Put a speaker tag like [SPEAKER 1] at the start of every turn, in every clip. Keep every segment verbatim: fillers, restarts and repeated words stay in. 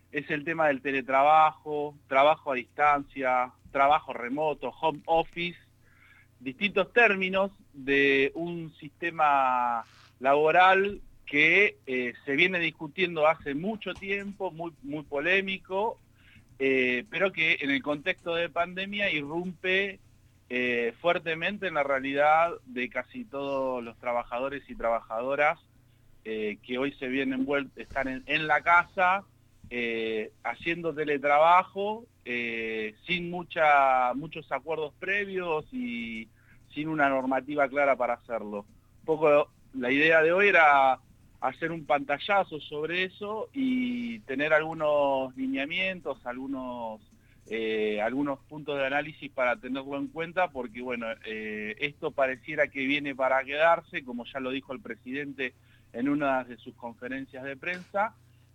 [SPEAKER 1] es el tema del teletrabajo, trabajo a distancia, trabajo remoto, home office, distintos términos de un sistema laboral que eh, se viene discutiendo hace mucho tiempo, muy, muy polémico, eh, pero que en el contexto de pandemia irrumpe eh, fuertemente en la realidad de casi todos los trabajadores y trabajadoras eh, que hoy se vienen están en, en la casa, eh, haciendo teletrabajo, eh, sin mucha, muchos acuerdos previos y sin una normativa clara para hacerlo. Un poco la idea de hoy era hacer un pantallazo sobre eso y tener algunos lineamientos, algunos, eh, algunos puntos de análisis para tenerlo en cuenta, porque bueno, eh, esto pareciera que viene para quedarse, como ya lo dijo el presidente en una de sus conferencias de prensa,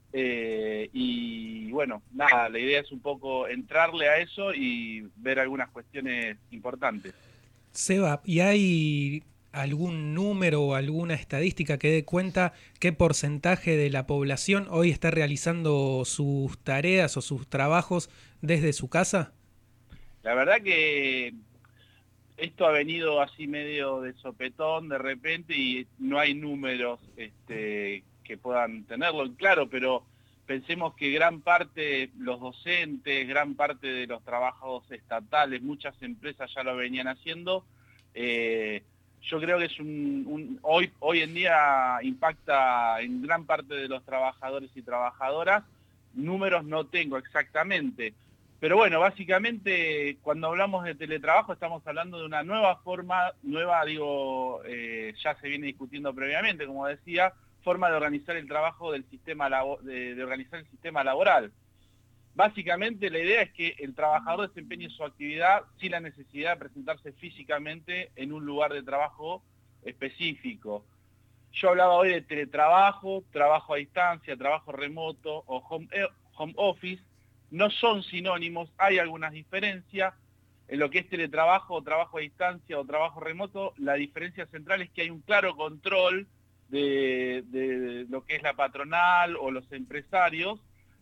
[SPEAKER 1] eh, y bueno, nada, la idea es un poco entrarle a eso y ver algunas cuestiones importantes.
[SPEAKER 2] Seba, ¿y hay algún número o alguna estadística que dé cuenta qué porcentaje de la población hoy está realizando sus tareas o sus trabajos desde su casa?
[SPEAKER 1] La verdad que esto ha venido así medio de sopetón de repente y no hay números este, que puedan tenerlo en claro, pero pensemos que gran parte, los docentes, gran parte de los trabajos estatales, muchas empresas ya lo venían haciendo. Eh, yo creo que es un, un hoy, hoy en día impacta en gran parte de los trabajadores y trabajadoras. Números no tengo exactamente. Pero bueno, básicamente cuando hablamos de teletrabajo estamos hablando de una nueva forma, nueva digo, eh, ya se viene discutiendo previamente, como decía, forma de organizar el trabajo del sistema, de, de organizar el sistema laboral. Básicamente la idea es que el trabajador desempeñe su actividad sin la necesidad de presentarse físicamente en un lugar de trabajo específico. Yo hablaba hoy de teletrabajo, trabajo a distancia, trabajo remoto o home, home office. No son sinónimos, hay algunas diferencias. En lo que es teletrabajo, o trabajo a distancia o trabajo remoto, la diferencia central es que hay un claro control de, de lo que es la patronal o los empresarios.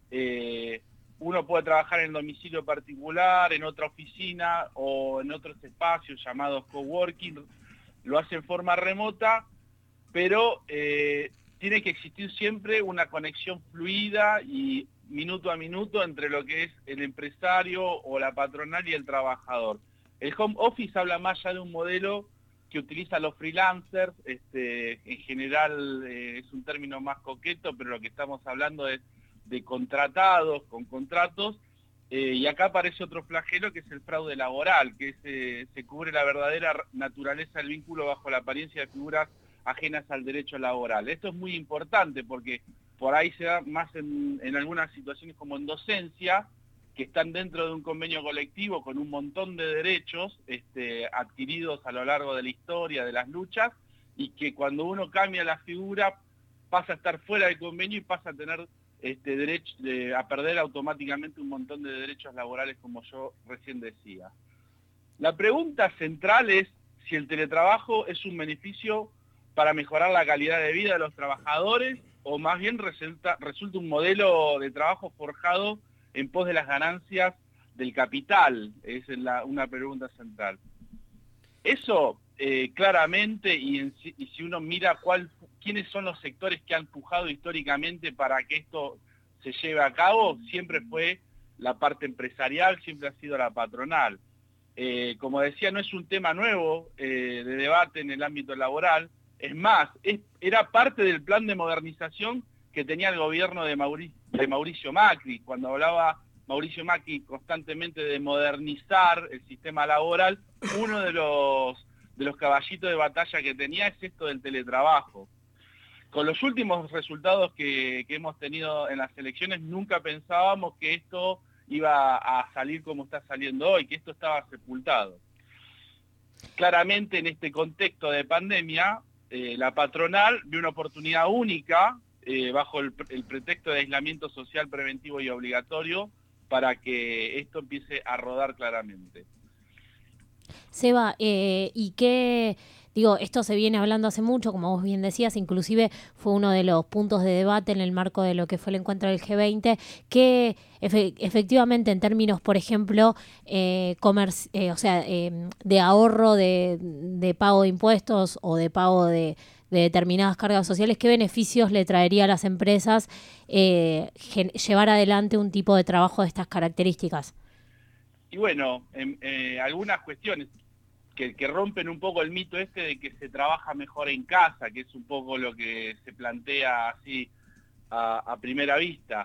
[SPEAKER 1] Eh, uno puede trabajar en el domicilio particular, en otra oficina o en otros espacios llamados coworking, lo hace en forma remota, pero eh, tiene que existir siempre una conexión fluida y minuto a minuto entre lo que es el empresario o la patronal y el trabajador. El home office habla más ya de un modelo que utiliza los freelancers, este, en general eh, es un término más coqueto, pero lo que estamos hablando es de contratados, con contratos, eh, y acá aparece otro flagelo que es el fraude laboral, que es, eh, se cubre la verdadera naturaleza del vínculo bajo la apariencia de figuras ajenas al derecho laboral. Esto es muy importante porque por ahí se da más en, en algunas situaciones como en docencia, que están dentro de un convenio colectivo con un montón de derechos este, adquiridos a lo largo de la historia, de las luchas, y que cuando uno cambia la figura pasa a estar fuera del convenio y pasa a tener este derecho, de, a perder automáticamente un montón de derechos laborales, como yo recién decía. La pregunta central es si el teletrabajo es un beneficio para mejorar la calidad de vida de los trabajadores o más bien resulta, resulta un modelo de trabajo forjado en pos de las ganancias del capital. Esa es la, una pregunta central. Eso eh, claramente, y, en, y si uno mira cuál, quiénes son los sectores que han empujado históricamente para que esto se lleve a cabo, siempre fue la parte empresarial, siempre ha sido la patronal. Eh, como decía, no es un tema nuevo eh, de debate en el ámbito laboral. Es más, es, era parte del plan de modernización que tenía el gobierno de Mauricio, de Mauricio Macri, cuando hablaba Mauricio Macri constantemente de modernizar el sistema laboral. Uno de los, de los caballitos de batalla que tenía es esto del teletrabajo. Con los últimos resultados que, que hemos tenido en las elecciones, nunca pensábamos que esto iba a salir como está saliendo hoy, que esto estaba sepultado. Claramente en este contexto de pandemia, eh, la patronal vio una oportunidad única eh, bajo el, el pretexto de aislamiento social preventivo y obligatorio para que esto empiece a rodar claramente.
[SPEAKER 3] Seba, eh, ¿y qué digo, esto se viene hablando hace mucho, como vos bien decías, inclusive fue uno de los puntos de debate en el marco de lo que fue el encuentro del G veinte, que efe- efectivamente en términos, por ejemplo, eh, comerci- eh, o sea, eh, de ahorro de, de pago de impuestos o de pago de, de determinadas cargas sociales, ¿qué beneficios le traería a las empresas eh, gen- llevar adelante un tipo de trabajo de estas características?
[SPEAKER 1] Y bueno, em, eh, algunas cuestiones que, que rompen un poco el mito este de que se trabaja mejor en casa, que es un poco lo que se plantea así a, a primera vista.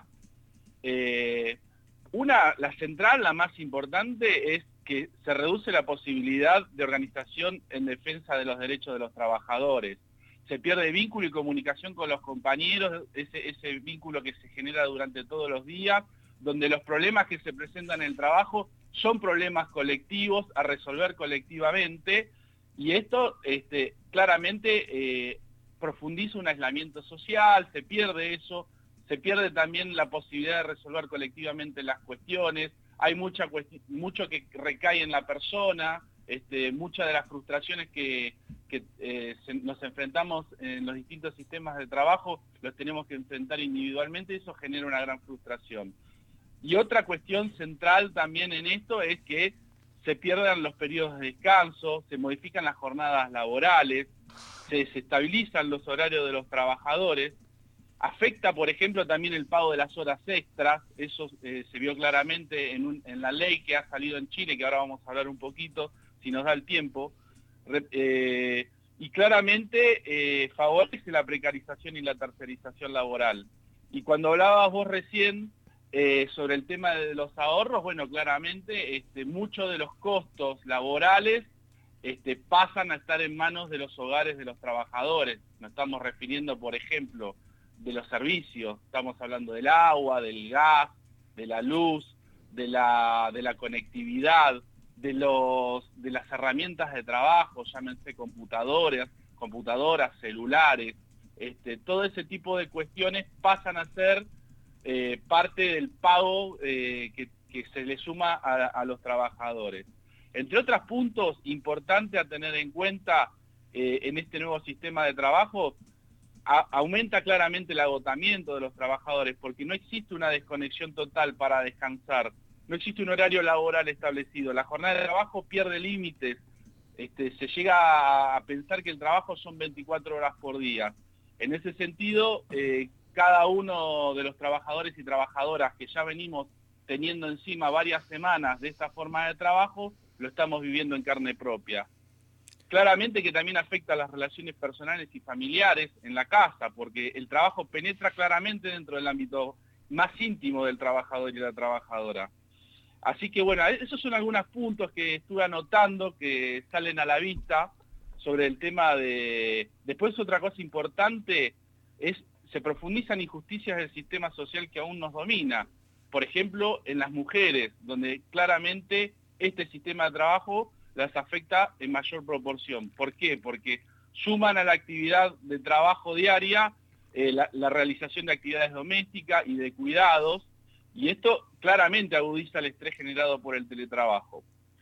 [SPEAKER 1] Eh, una, la central, la más importante, es que se reduce la posibilidad de organización en defensa de los derechos de los trabajadores. Se pierde vínculo y comunicación con los compañeros, ese, ese vínculo que se genera durante todos los días, donde los problemas que se presentan en el trabajo son problemas colectivos a resolver colectivamente, y esto este, claramente eh, profundiza un aislamiento social, se pierde eso, se pierde también la posibilidad de resolver colectivamente las cuestiones, hay mucha cuesti- mucho que recae en la persona, este, muchas de las frustraciones que, que eh, se, nos enfrentamos en los distintos sistemas de trabajo, los tenemos que enfrentar individualmente, y eso genera una gran frustración. Y otra cuestión central también en esto es que se pierden los periodos de descanso, se modifican las jornadas laborales, se desestabilizan los horarios de los trabajadores, afecta, por ejemplo, también el pago de las horas extras, eso eh, se vio claramente en, un, en la ley que ha salido en Chile, que ahora vamos a hablar un poquito, si nos da el tiempo, Re, eh, y claramente eh, favorece la precarización y la tercerización laboral. Y cuando hablabas vos recién eh, sobre el tema de los ahorros, bueno, claramente este, muchos de los costos laborales este, pasan a estar en manos de los hogares de los trabajadores. Nos estamos refiriendo, por ejemplo, de los servicios, estamos hablando del agua, del gas, de la luz, de la, de la conectividad, de, los, de las herramientas de trabajo, llámense computadoras, computadoras, celulares, este, todo ese tipo de cuestiones pasan a ser eh, parte del pago eh, que, que se le suma a, a los trabajadores. Entre otros puntos importantes a tener en cuenta eh, en este nuevo sistema de trabajo, a, aumenta claramente el agotamiento de los trabajadores, porque no existe una desconexión total para descansar, no existe un horario laboral establecido, la jornada de trabajo pierde límites, este, se llega a pensar que el trabajo son veinticuatro horas por día. En ese sentido, eh, cada uno de los trabajadores y trabajadoras que ya venimos teniendo encima varias semanas de esta forma de trabajo, lo estamos viviendo en carne propia. Claramente que también afecta a las relaciones personales y familiares en la casa, porque el trabajo penetra claramente dentro del ámbito más íntimo del trabajador y la trabajadora. Así que bueno, esos son algunos puntos que estuve anotando que salen a la vista sobre el tema de... Después otra cosa importante es, se profundizan injusticias del sistema social que aún nos domina. Por ejemplo, en las mujeres, donde claramente este sistema de trabajo las afecta en mayor proporción. ¿Por qué? Porque suman a la actividad de trabajo diaria eh, la, la realización de actividades domésticas y de cuidados, y esto claramente agudiza el estrés generado por el teletrabajo.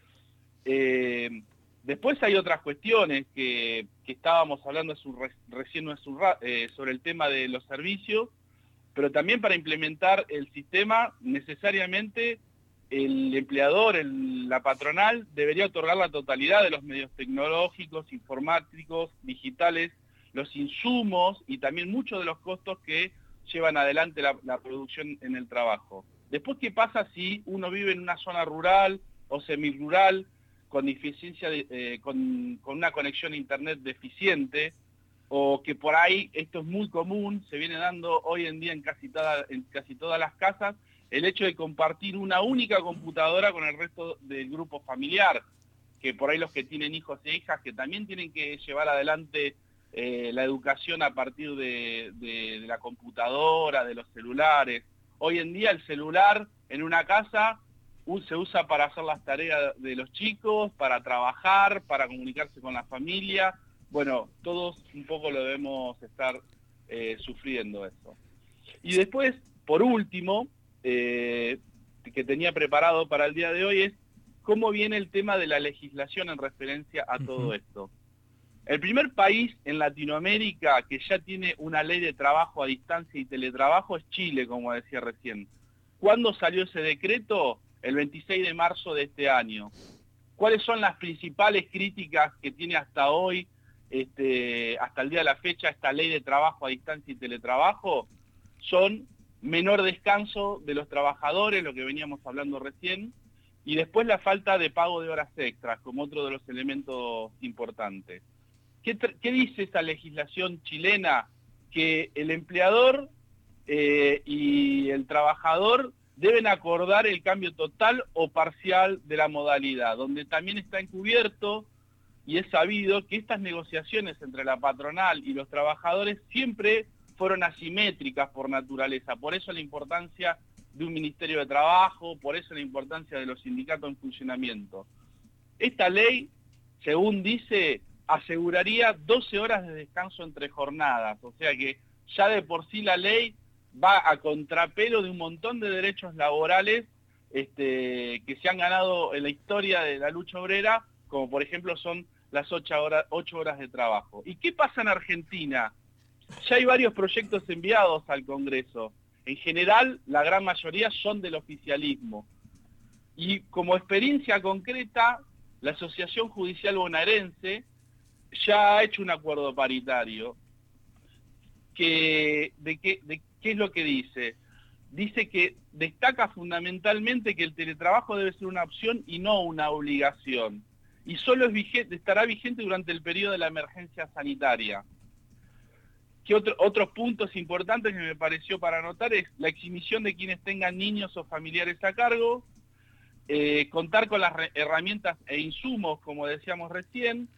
[SPEAKER 1] Eh, después hay otras cuestiones que, que estábamos hablando hace un, recién hace un, eh, sobre el tema de los servicios, pero también para implementar el sistema necesariamente el empleador, el, la patronal, debería otorgar la totalidad de los medios tecnológicos, informáticos, digitales, los insumos y también muchos de los costos que llevan adelante la, la producción en el trabajo. Después, ¿qué pasa si uno vive en una zona rural o semirural con deficiencia, de, eh, con, con una conexión a internet deficiente, o que por ahí, esto es muy común, se viene dando hoy en día en casi, toda, en casi todas las casas, el hecho de compartir una única computadora con el resto del grupo familiar, que por ahí los que tienen hijos e hijas que también tienen que llevar adelante eh, la educación a partir de, de, de la computadora, de los celulares. Hoy en día el celular en una casa uh, se usa para hacer las tareas de los chicos, para trabajar, para comunicarse con la familia. Bueno, todos un poco lo debemos estar eh, sufriendo eso. Y después, por último, eh, que tenía preparado para el día de hoy es cómo viene el tema de la legislación en referencia a todo esto. El primer país en Latinoamérica que ya tiene una ley de trabajo a distancia y teletrabajo es Chile, como decía recién. ¿Cuándo salió ese decreto? El veintiséis de marzo de este año. ¿Cuáles son las principales críticas que tiene hasta hoy, este, hasta el día de la fecha, esta ley de trabajo a distancia y teletrabajo? Son menor descanso de los trabajadores, lo que veníamos hablando recién, y después la falta de pago de horas extras, como otro de los elementos importantes. ¿Qué, qué dice esa legislación chilena? Que el empleador eh, y el trabajador deben acordar el cambio total o parcial de la modalidad, donde también está encubierto y es sabido que estas negociaciones entre la patronal y los trabajadores siempre fueron asimétricas por naturaleza, por eso la importancia de un Ministerio de Trabajo, por eso la importancia de los sindicatos en funcionamiento. Esta ley, según dice, aseguraría doce horas de descanso entre jornadas, o sea que ya de por sí la ley va a contrapelo de un montón de derechos laborales este, que se han ganado en la historia de la lucha obrera, como por ejemplo son las ocho horas, ocho horas de trabajo. ¿Y qué pasa en Argentina? Ya hay varios proyectos enviados al Congreso. En general, la gran mayoría son del oficialismo. Y como experiencia concreta, la Asociación Judicial Bonaerense ya ha hecho un acuerdo paritario. Que, de, que, de ¿Qué es lo que dice? Dice que destaca fundamentalmente que el teletrabajo debe ser una opción y no una obligación. Y solo es vigente, estará vigente durante el periodo de la emergencia sanitaria. ¿Qué otro, otros puntos importantes que me pareció para anotar es la exhibición de quienes tengan niños o familiares a cargo, eh, contar con las herramientas e insumos, como decíamos recién,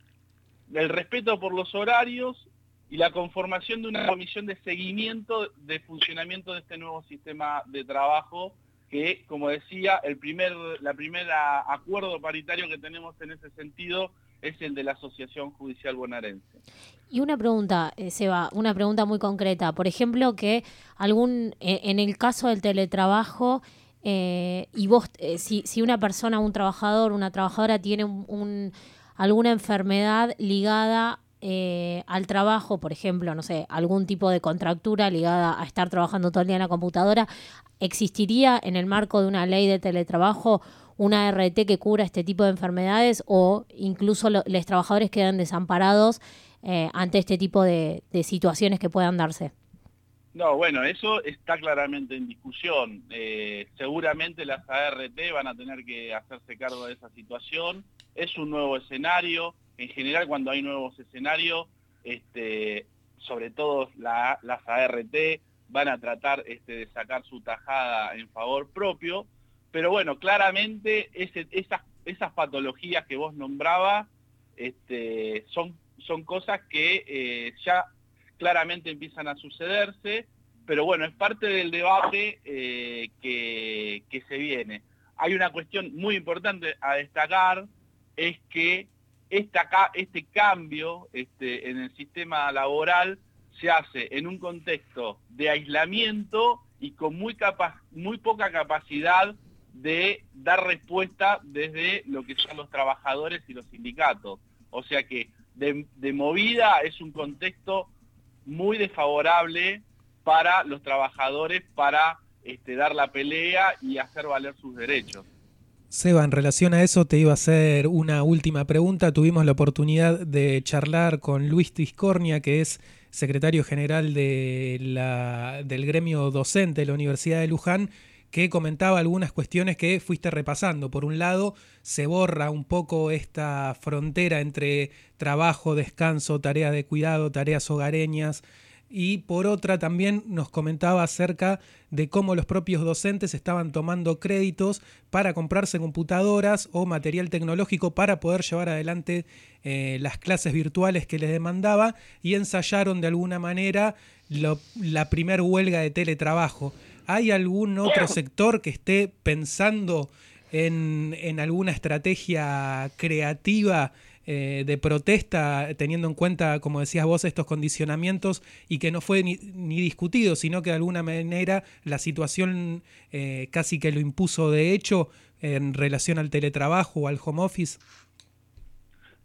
[SPEAKER 1] el respeto por los horarios y la conformación de una comisión de seguimiento de funcionamiento de este nuevo sistema de trabajo, que, como decía, el primer, la primera acuerdo paritario que tenemos en ese sentido es el de la Asociación Judicial Bonaerense.
[SPEAKER 3] Y una pregunta, eh, Seba, una pregunta muy concreta. Por ejemplo, que algún eh, en el caso del teletrabajo, eh, y vos, eh, si, si una persona, un trabajador, una trabajadora tiene un, un, alguna enfermedad ligada eh, al trabajo, por ejemplo, no sé, algún tipo de contractura ligada a estar trabajando todo el día en la computadora, ¿existiría en el marco de una ley de teletrabajo una R T que cubra este tipo de enfermedades o incluso lo, los trabajadores quedan desamparados eh, ante este tipo de, de situaciones que puedan darse?
[SPEAKER 1] No, bueno, eso está claramente en discusión. Eh, seguramente las A R T van a tener que hacerse cargo de esa situación. Es un nuevo escenario. En general, cuando hay nuevos escenarios, este, sobre todo la, las A R T van a tratar este, de sacar su tajada en favor propio. Pero bueno, claramente ese, esas, esas patologías que vos nombrabas este, son, son cosas que eh, ya claramente empiezan a sucederse, pero bueno, es parte del debate eh, que, que se viene. Hay una cuestión muy importante a destacar, es que esta, este cambio este, en el sistema laboral se hace en un contexto de aislamiento y con muy, capa, muy poca capacidad de dar respuesta desde lo que son los trabajadores y los sindicatos. O sea que de, de movida es un contexto muy desfavorable para los trabajadores para este, dar la pelea y hacer valer sus derechos.
[SPEAKER 2] Seba, en relación a eso te iba a hacer una última pregunta. Tuvimos la oportunidad de charlar con Luis Tiscornia, que es secretario general de la, del gremio docente de la Universidad de Luján, que comentaba algunas cuestiones que fuiste repasando. Por un lado, se borra un poco esta frontera entre trabajo, descanso, tareas de cuidado, tareas hogareñas, y por otra también nos comentaba acerca de cómo los propios docentes estaban tomando créditos para comprarse computadoras o material tecnológico para poder llevar adelante eh, las clases virtuales que les demandaba, y ensayaron de alguna manera lo, la primer huelga de teletrabajo. ¿Hay algún otro sector que esté pensando en, en alguna estrategia creativa eh, de protesta, teniendo en cuenta, como decías vos, estos condicionamientos, y que no fue ni, ni discutido, sino que de alguna manera la situación eh, casi que lo impuso de hecho en relación al teletrabajo o al home office?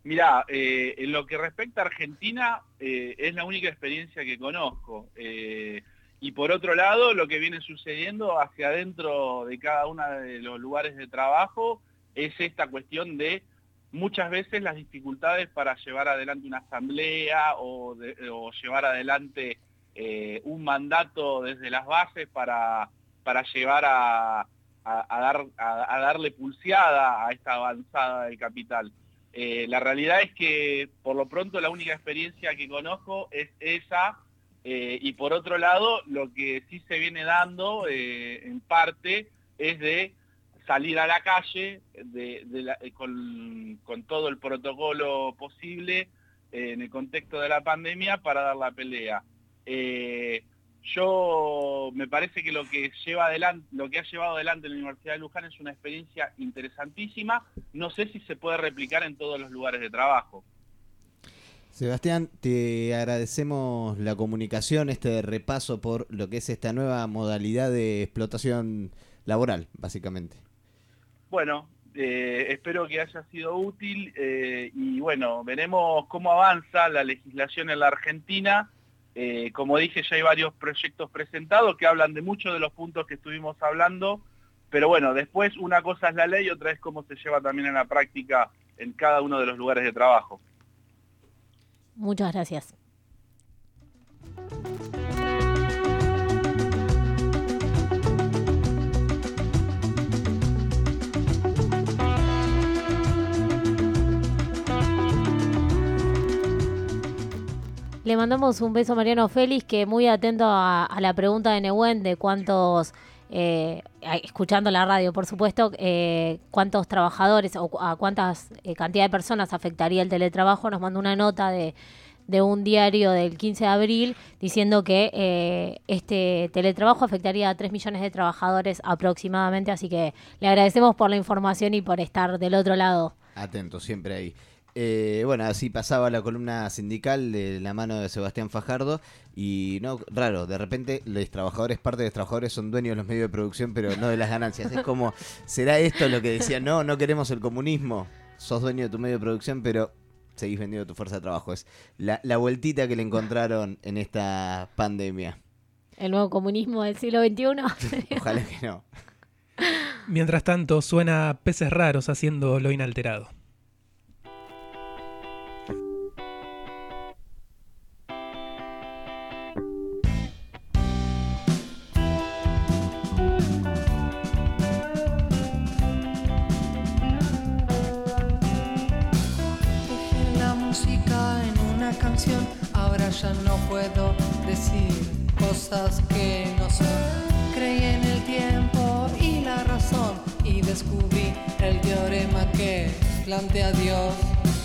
[SPEAKER 1] Mirá, eh, en lo que respecta a Argentina, eh, es la única experiencia que conozco. Eh, y por otro lado, lo que viene sucediendo hacia adentro de cada uno de los lugares de trabajo es esta cuestión de muchas veces las dificultades para llevar adelante una asamblea o, de, o llevar adelante eh, un mandato desde las bases para, para llevar a, a, a, dar, a, a darle pulseada a esta avanzada del capital. Eh, la realidad es que, por lo pronto, la única experiencia que conozco es esa, eh, y por otro lado, lo que sí se viene dando, eh, en parte, es de salir a la calle de, de la, con, con todo el protocolo posible eh, en el contexto de la pandemia para dar la pelea. Eh, Yo me parece que lo que lleva adelante, lo que ha llevado adelante la Universidad de Luján es una experiencia interesantísima. No sé si se puede replicar en todos los lugares de trabajo.
[SPEAKER 4] Sebastián, te agradecemos la comunicación, este repaso por lo que es esta nueva modalidad de explotación laboral, básicamente.
[SPEAKER 1] Bueno, eh, espero que haya sido útil eh, y bueno, veremos cómo avanza la legislación en la Argentina. Eh, como dije, ya hay varios proyectos presentados que hablan de muchos de los puntos que estuvimos hablando, pero bueno, después una cosa es la ley y otra es cómo se lleva también en la práctica en cada uno de los lugares de trabajo.
[SPEAKER 3] Muchas gracias. Le mandamos un beso a Mariano Félix, que muy atento a, a la pregunta de Nehuen de cuántos, eh, escuchando la radio, por supuesto, eh, cuántos trabajadores o a cuántas eh, cantidad de personas afectaría el teletrabajo. Nos mandó una nota de, de un diario del quince de abril diciendo que eh, este teletrabajo afectaría a tres millones de trabajadores aproximadamente, así que le agradecemos por la información y por estar del otro lado.
[SPEAKER 4] Atento, siempre ahí. Eh, bueno, así pasaba la columna sindical de la mano de Sebastián Fajardo. Y no, raro, de repente los trabajadores, parte de los trabajadores son dueños de los medios de producción, pero no de las ganancias. Es como, ¿será esto lo que decían? No, no queremos el comunismo. Sos dueño de tu medio de producción, pero seguís vendiendo tu fuerza de trabajo. Es la, la vueltita que le encontraron en esta pandemia.
[SPEAKER 3] El nuevo comunismo del siglo veintiuno.
[SPEAKER 4] Ojalá que no.
[SPEAKER 2] Mientras tanto, suena Peces Raros haciendo Lo Inalterado.
[SPEAKER 5] Ahora ya no puedo decir cosas que no son. Creí en el tiempo y la razón y descubrí el teorema que plantea Dios.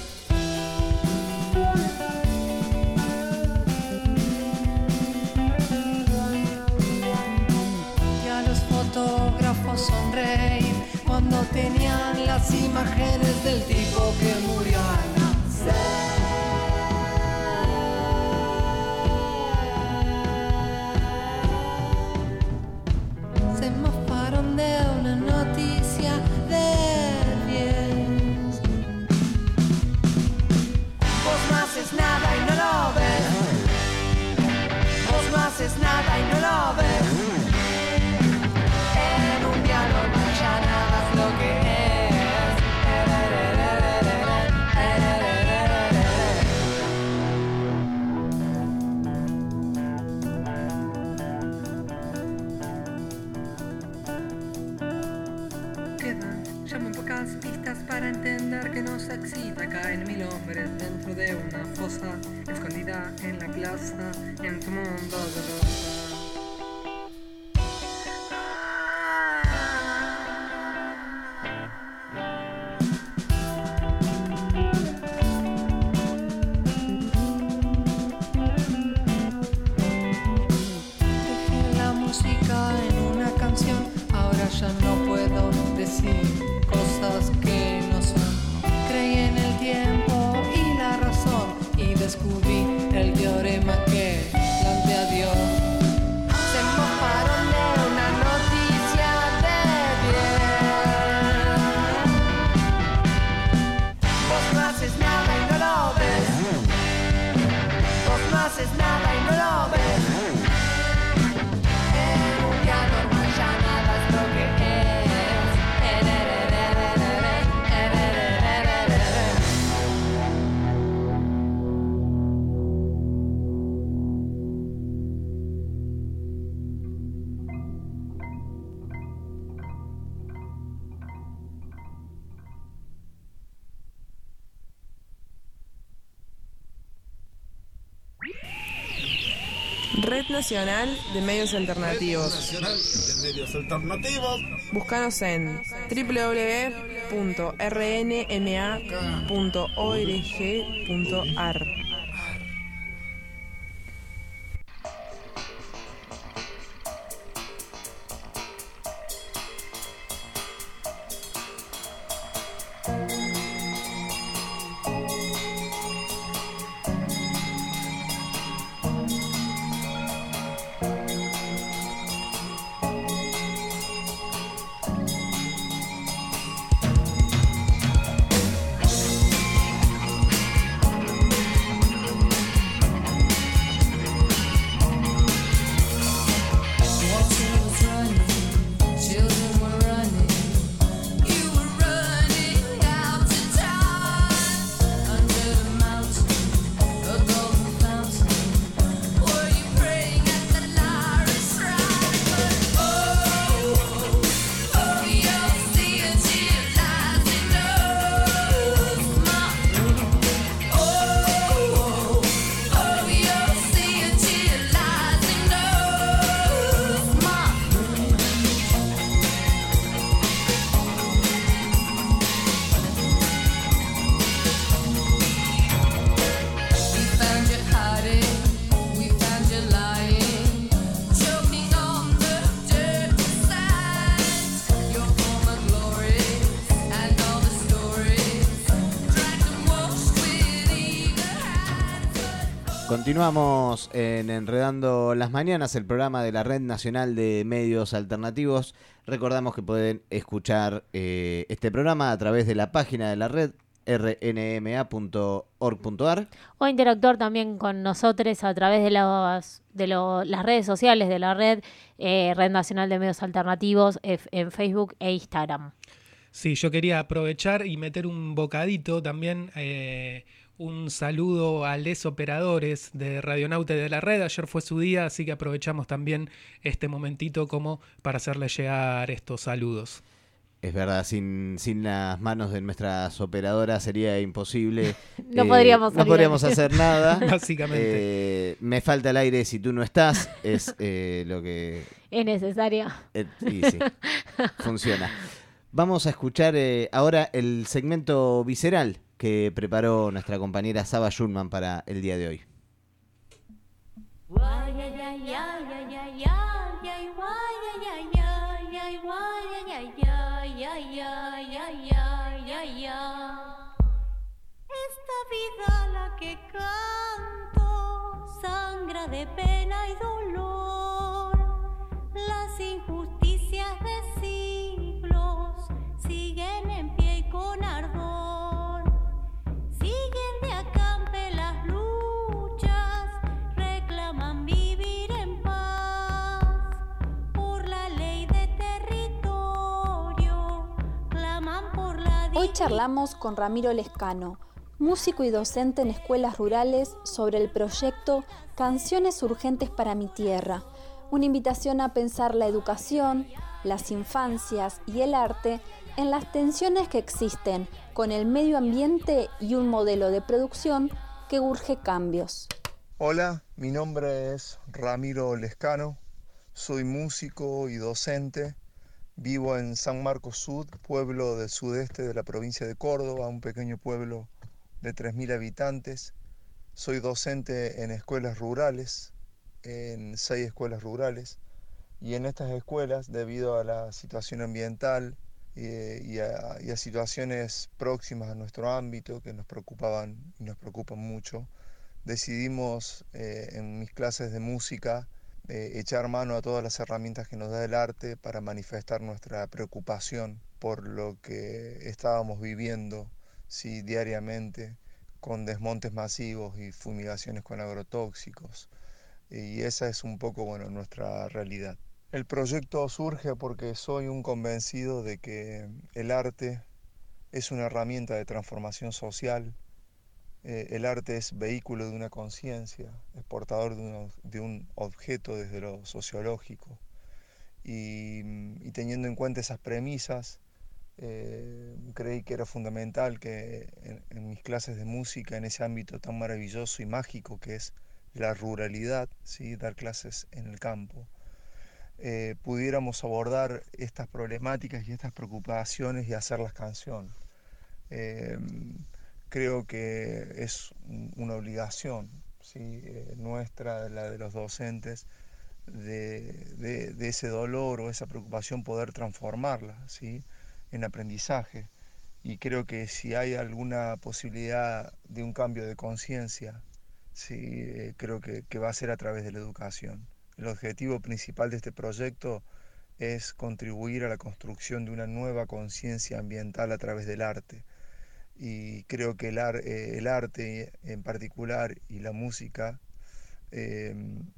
[SPEAKER 5] Y a los fotógrafos sonreír cuando tenían las imágenes del tipo que murió al nacer. Nada y no lo ves. Vos no haces nada y no lo ves. En un día normal ya nada es lo que es. Quedan ya muy pocas pistas para entender que nos excita. Caen mil hombres dentro de una fosa escondida en la plaza, en tu mundo de rosa. Dejé la música en una canción, ahora ya no puedo decir cosas que no son. Creí en el tiempo y la razón y descubrí el teorema que plantea Dios. Se mofaron de una noticia de bien. Vos no haces nada haces nada y no lo ves. En un día normal ya nada es lo que es.
[SPEAKER 6] Red Nacional de Medios Alternativos.
[SPEAKER 7] Nacional de Medios Alternativos.
[SPEAKER 6] Búscanos en doble u doble u doble u punto r n m a punto org punto a r.
[SPEAKER 4] Continuamos en Enredando las Mañanas, el programa de la Red Nacional de Medios Alternativos. Recordamos que pueden escuchar eh, este programa a través de la página de la red, r n m a punto org punto a r.
[SPEAKER 3] O interactuar también con nosotros a través de las, de lo, las redes sociales de la red, eh, Red Nacional de Medios Alternativos, en Facebook e Instagram.
[SPEAKER 2] Sí, yo quería aprovechar y meter un bocadito también, eh, un saludo a les operadores de Radionauta y de la red. Ayer fue su día, así que aprovechamos también este momentito como para hacerle llegar estos saludos.
[SPEAKER 4] Es verdad, sin, sin las manos de nuestras operadoras sería imposible.
[SPEAKER 3] no,
[SPEAKER 4] eh,
[SPEAKER 3] podríamos
[SPEAKER 4] no podríamos hacer nada.
[SPEAKER 2] Básicamente.
[SPEAKER 4] Eh, me falta el aire si tú no estás, es eh, lo que...
[SPEAKER 3] Es necesario.
[SPEAKER 4] Eh, y sí, funciona. Vamos a escuchar eh, ahora el segmento visceral que preparó nuestra compañera Saba Schulman para el día de hoy.
[SPEAKER 8] Esta vida la que canto sangra de pena y dolor. Las injusticias de siglos siguen en pie y con ardor. Siguen de acampe las luchas, reclaman vivir en paz. Por la ley de territorio, claman por la dignidad.
[SPEAKER 9] Hoy charlamos con Ramiro Lescano, músico y docente en escuelas rurales, sobre el proyecto Canciones Urgentes para mi Tierra, una invitación a pensar la educación, las infancias y el arte en las tensiones que existen con el medio ambiente y un modelo de producción que urge cambios.
[SPEAKER 10] Hola, mi nombre es Ramiro Lescano, soy músico y docente, vivo en San Marcos Sud, pueblo del sudeste de la provincia de Córdoba, un pequeño pueblo de tres mil habitantes. Soy docente en escuelas rurales, en seis escuelas rurales, y en estas escuelas, debido a la situación ambiental y, y, a, y a situaciones próximas a nuestro ámbito que nos preocupaban y nos preocupan mucho, decidimos eh, en mis clases de música eh, echar mano a todas las herramientas que nos da el arte para manifestar nuestra preocupación por lo que estábamos viviendo, sí, diariamente con desmontes masivos y fumigaciones con agrotóxicos. Y esa es un poco, bueno, nuestra realidad. El proyecto surge porque soy un convencido de que el arte es una herramienta de transformación social. Eh, el arte es vehículo de una conciencia, es portador de un, de un objeto desde lo sociológico. Y, y teniendo en cuenta esas premisas, eh, creí que era fundamental que en, en mis clases de música, en ese ámbito tan maravilloso y mágico que es la ruralidad, ¿sí? Dar clases en el campo, eh, pudiéramos abordar estas problemáticas y estas preocupaciones y hacerlas canción. Eh, creo que es una obligación, ¿sí? eh, nuestra, la de los docentes, de, de, de ese dolor o esa preocupación poder transformarla, ¿sí? en aprendizaje. Y creo que si hay alguna posibilidad de un cambio de conciencia, sí, eh, creo que, que va a ser a través de la educación. El objetivo principal de este proyecto es contribuir a la construcción de una nueva conciencia ambiental a través del arte. Y creo que el, ar, eh, el arte en particular y la música eh,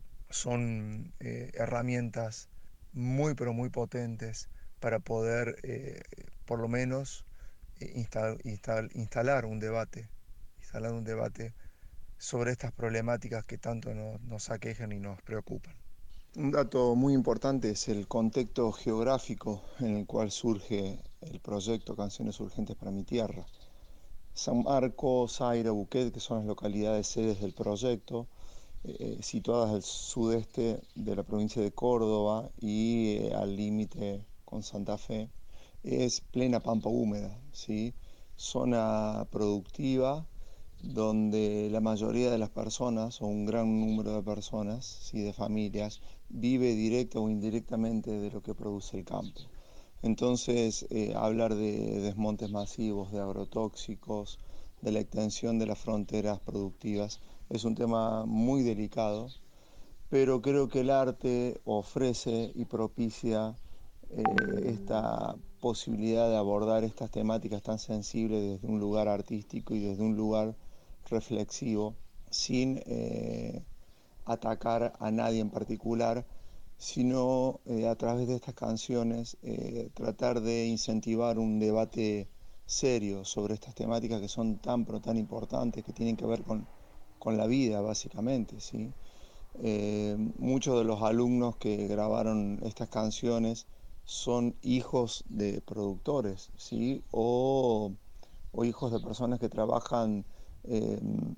[SPEAKER 10] son eh, herramientas muy pero muy potentes para poder eh, por lo menos instal, instal, instalar un debate, instalar un debate sobre estas problemáticas que tanto nos, nos aquejan y nos preocupan. Un dato muy importante es el contexto geográfico en el cual surge el proyecto Canciones Urgentes para mi Tierra. San Marcos, Zaira, Buquet, que son las localidades sedes del proyecto, eh, situadas al sudeste de la provincia de Córdoba y eh, al límite con Santa Fe, es plena pampa húmeda, ¿sí? Zona productiva donde la mayoría de las personas, o un gran número de personas, ¿sí? de familias, vive directa o indirectamente de lo que produce el campo. Entonces, eh, hablar de desmontes masivos, de agrotóxicos, de la extensión de las fronteras productivas, es un tema muy delicado, pero creo que el arte ofrece y propicia eh, esta posibilidad de abordar estas temáticas tan sensibles desde un lugar artístico y desde un lugar reflexivo, sin eh, atacar a nadie en particular, sino eh, a través de estas canciones eh, tratar de incentivar un debate serio sobre estas temáticas que son tan pero tan importantes, que tienen que ver con, con la vida básicamente, ¿sí? Eh, muchos de los alumnos que grabaron estas canciones son hijos de productores, ¿sí? o, o hijos de personas que trabajan eh,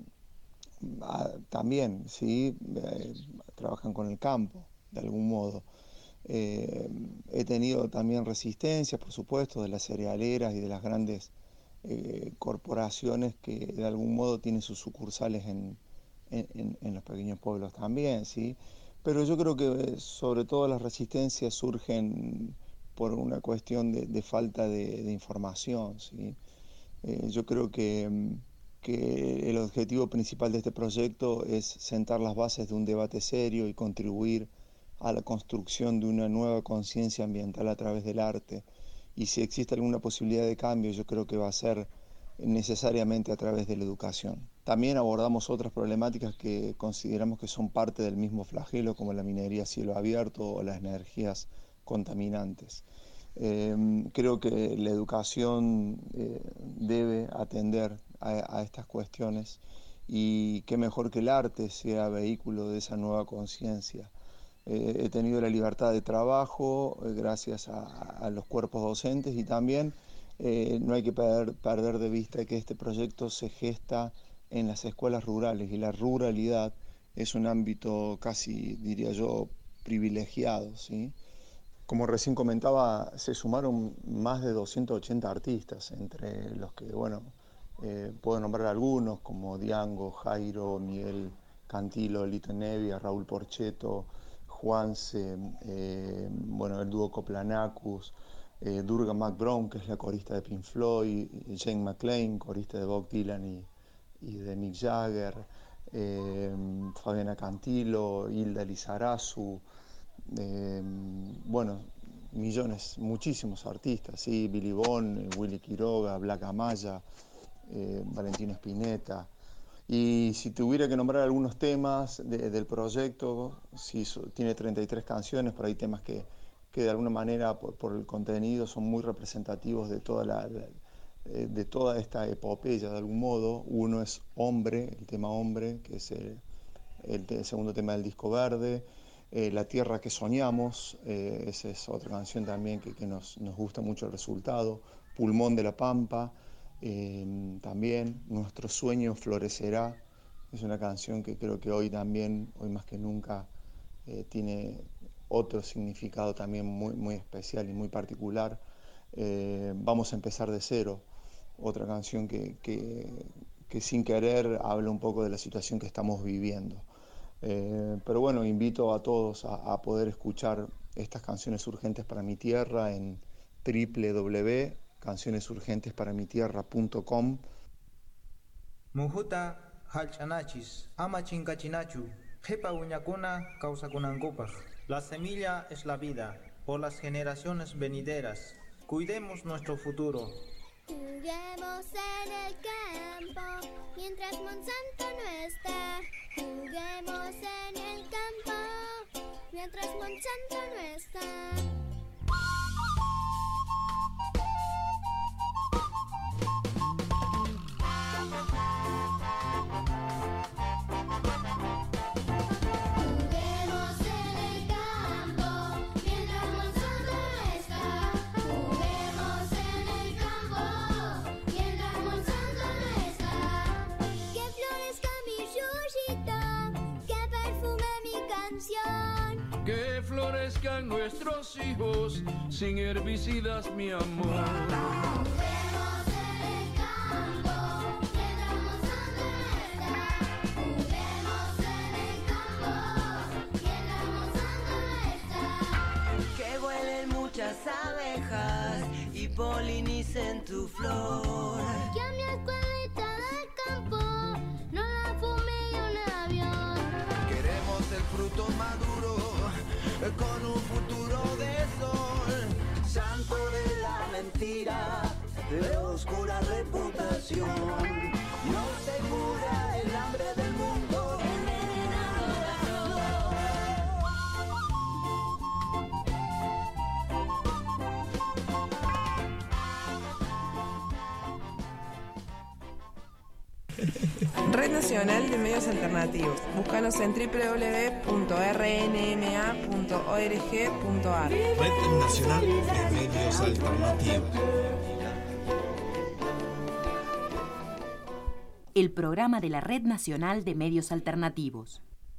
[SPEAKER 10] a, también, ¿sí? eh, trabajan con el campo de algún modo. Eh, he tenido también resistencias, por supuesto, de las cerealeras y de las grandes eh, corporaciones que de algún modo tienen sus sucursales en, en, en los pequeños pueblos también, ¿sí? Pero yo creo que sobre todo las resistencias surgen por una cuestión de, de falta de, de información, ¿sí? Eh, yo creo que, que el objetivo principal de este proyecto es sentar las bases de un debate serio y contribuir a la construcción de una nueva conciencia ambiental a través del arte. Y si existe alguna posibilidad de cambio, yo creo que va a ser necesariamente a través de la educación. También abordamos otras problemáticas que consideramos que son parte del mismo flagelo, como la minería a cielo abierto o las energías contaminantes. Eh, creo que la educación eh, debe atender a, a estas cuestiones, y qué mejor que el arte sea vehículo de esa nueva conciencia. Eh, he tenido la libertad de trabajo eh, gracias a, a los cuerpos docentes, y también eh, no hay que perder, perder de vista que este proyecto se gesta en las escuelas rurales, y la ruralidad es un ámbito casi, diría yo, privilegiado, ¿sí? Como recién comentaba, se sumaron más de doscientos ochenta artistas, entre los que, bueno, eh, puedo nombrar algunos como Diango, Jairo, Miguel Cantilo, Lito Nevia, Raúl Porchetto, Juanse, eh, bueno, el dúo Coplanacus, eh, Durga McBrown, que es la corista de Pink Floyd, Jane McLean, corista de Bob Dylan y, y de Mick Jagger, eh, Fabiana Cantilo, Hilda Lizarazu, eh, bueno, millones, muchísimos artistas, ¿sí? Billy Bond, Willy Quiroga, Black Amaya, eh, Valentino Spinetta. Y si tuviera que nombrar algunos temas de, del proyecto, sí, so, tiene treinta y tres canciones, pero hay temas que, que de alguna manera por, por el contenido son muy representativos de toda, la, la, de toda esta epopeya de algún modo. Uno es Hombre, el tema Hombre, que es el, el, el segundo tema del disco Verde. Eh, La Tierra que Soñamos, eh, esa es otra canción también que, que nos, nos gusta mucho el resultado. Pulmón de la Pampa. Eh, también Nuestro Sueño Florecerá, es una canción que creo que hoy también, hoy más que nunca, eh, tiene otro significado también muy, muy especial y muy particular. Eh, Vamos a empezar de cero, otra canción que, que, que sin querer habla un poco de la situación que estamos viviendo. Eh, pero bueno, invito a todos a, a poder escuchar estas canciones urgentes para mi tierra en doble u doble u doble u punto canciones urgentes para mi tierra punto com.
[SPEAKER 11] Muhuta halchanachis, ama chinkachinachu, jepa uñakuna causakunankupaj. La semilla es la vida, por las generaciones venideras. Cuidemos nuestro futuro.
[SPEAKER 12] Juguemos en el campo, mientras Monsanto no está. Juguemos en el campo, mientras Monsanto no está.
[SPEAKER 13] Que florezcan nuestros hijos sin herbicidas, mi amor.
[SPEAKER 12] Juguemos en el campo, mientras Monsanto no está. Juguemos en el campo, mientras Monsanto no está.
[SPEAKER 14] Que vuelen muchas abejas y polinicen tu flor.
[SPEAKER 12] Que a mi escuelita del campo no la fume un avión.
[SPEAKER 14] Queremos el fruto maduro con un futuro de sol, santo de la mentira, de oscura reputación. No se cura el hambre del mundo, envenenando la
[SPEAKER 6] Red Nacional de Medios Alternativos. Búscanos en doble u doble u doble u punto r n m a punto org punto a r.
[SPEAKER 7] Red Nacional de Medios Alternativos.
[SPEAKER 15] El programa de la Red Nacional de Medios Alternativos.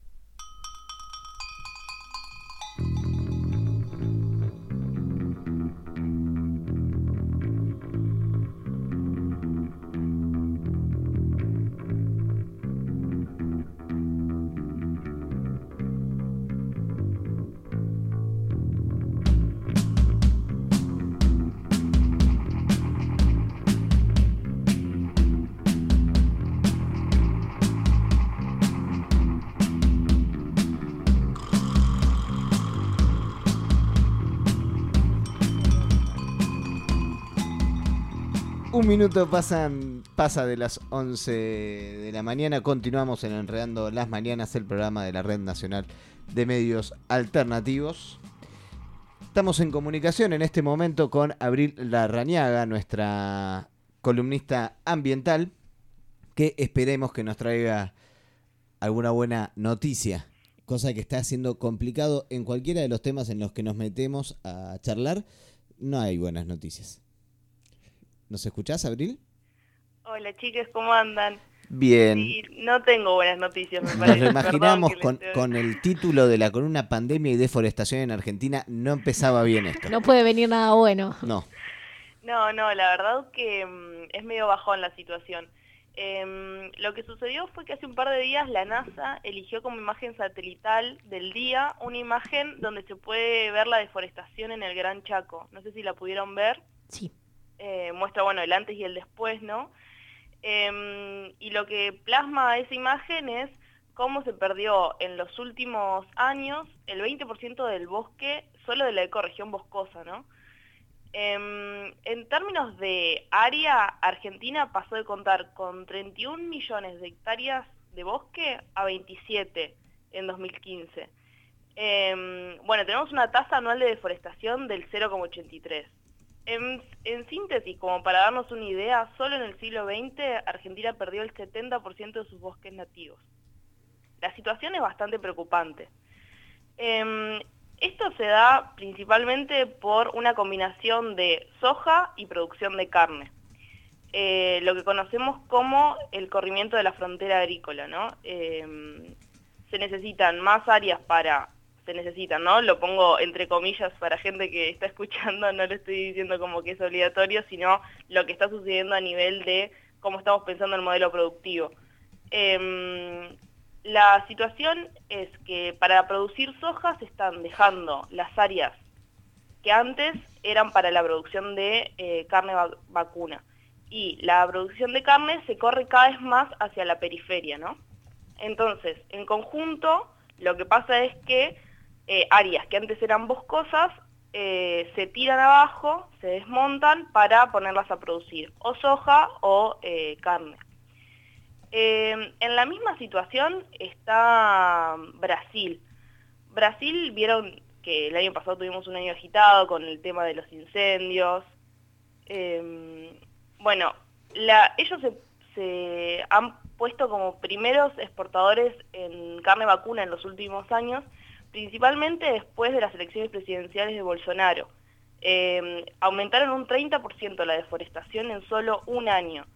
[SPEAKER 4] Un minuto pasan, pasa de las once de la mañana. Continuamos en Enredando las Mañanas, el programa de la Red Nacional de Medios Alternativos. Estamos en comunicación en este momento con Abril Larrañaga, nuestra columnista ambiental, que esperemos que nos traiga alguna buena noticia, cosa que está siendo complicado en cualquiera de los temas en los que nos metemos a charlar. No hay buenas noticias. ¿Nos escuchás, Abril?
[SPEAKER 16] Hola, chicas, ¿cómo andan?
[SPEAKER 4] Bien.
[SPEAKER 16] Sí, no tengo buenas noticias, me
[SPEAKER 4] Nos
[SPEAKER 16] parece.
[SPEAKER 4] lo imaginamos
[SPEAKER 16] Perdón,
[SPEAKER 4] con,
[SPEAKER 16] estoy...
[SPEAKER 4] con el título de la columna Pandemia y Deforestación en Argentina. No empezaba bien esto.
[SPEAKER 3] No puede venir nada bueno.
[SPEAKER 4] No.
[SPEAKER 16] No, no, la verdad que um, es medio bajón la situación. Eh, lo que sucedió fue que hace un par de días la NASA eligió como imagen satelital del día una imagen donde se puede ver la deforestación en el Gran Chaco. No sé si la pudieron ver.
[SPEAKER 3] Sí.
[SPEAKER 16] Eh, muestra, bueno, el antes y el después, ¿no? Eh, y lo que plasma esa imagen es cómo se perdió en los últimos años el veinte por ciento del bosque solo de la ecorregión boscosa, ¿no? Eh, en términos de área, Argentina pasó de contar con treinta y un millones de hectáreas de bosque a veintisiete en dos mil quince. Eh, bueno, tenemos una tasa anual de deforestación del cero coma ochenta y tres. En, en síntesis, como para darnos una idea, solo en el siglo veinte Argentina perdió el setenta por ciento de sus bosques nativos. La situación es bastante preocupante. Eh, esto se da principalmente por una combinación de soja y producción de carne. Eh, lo que conocemos como el corrimiento de la frontera agrícola, ¿no? Eh, se necesitan más áreas para... se necesitan, ¿no? Lo pongo entre comillas para gente que está escuchando, no lo estoy diciendo como que es obligatorio, sino lo que está sucediendo a nivel de cómo estamos pensando el modelo productivo. Eh, la situación es que para producir soja se están dejando las áreas que antes eran para la producción de eh, carne va- vacuna, y la producción de carne se corre cada vez más hacia la periferia, ¿no? Entonces, en conjunto, lo que pasa es que Eh, áreas que antes eran boscosas eh, se tiran abajo, se desmontan para ponerlas a producir o soja o eh, carne. Eh, en la misma situación está Brasil. Brasil, vieron que el año pasado tuvimos un año agitado con el tema de los incendios. Eh, bueno, la, ellos se, se han puesto como primeros exportadores en carne vacuna en los últimos años, principalmente después de las elecciones presidenciales de Bolsonaro. Eh, aumentaron un treinta por ciento la deforestación en solo un año.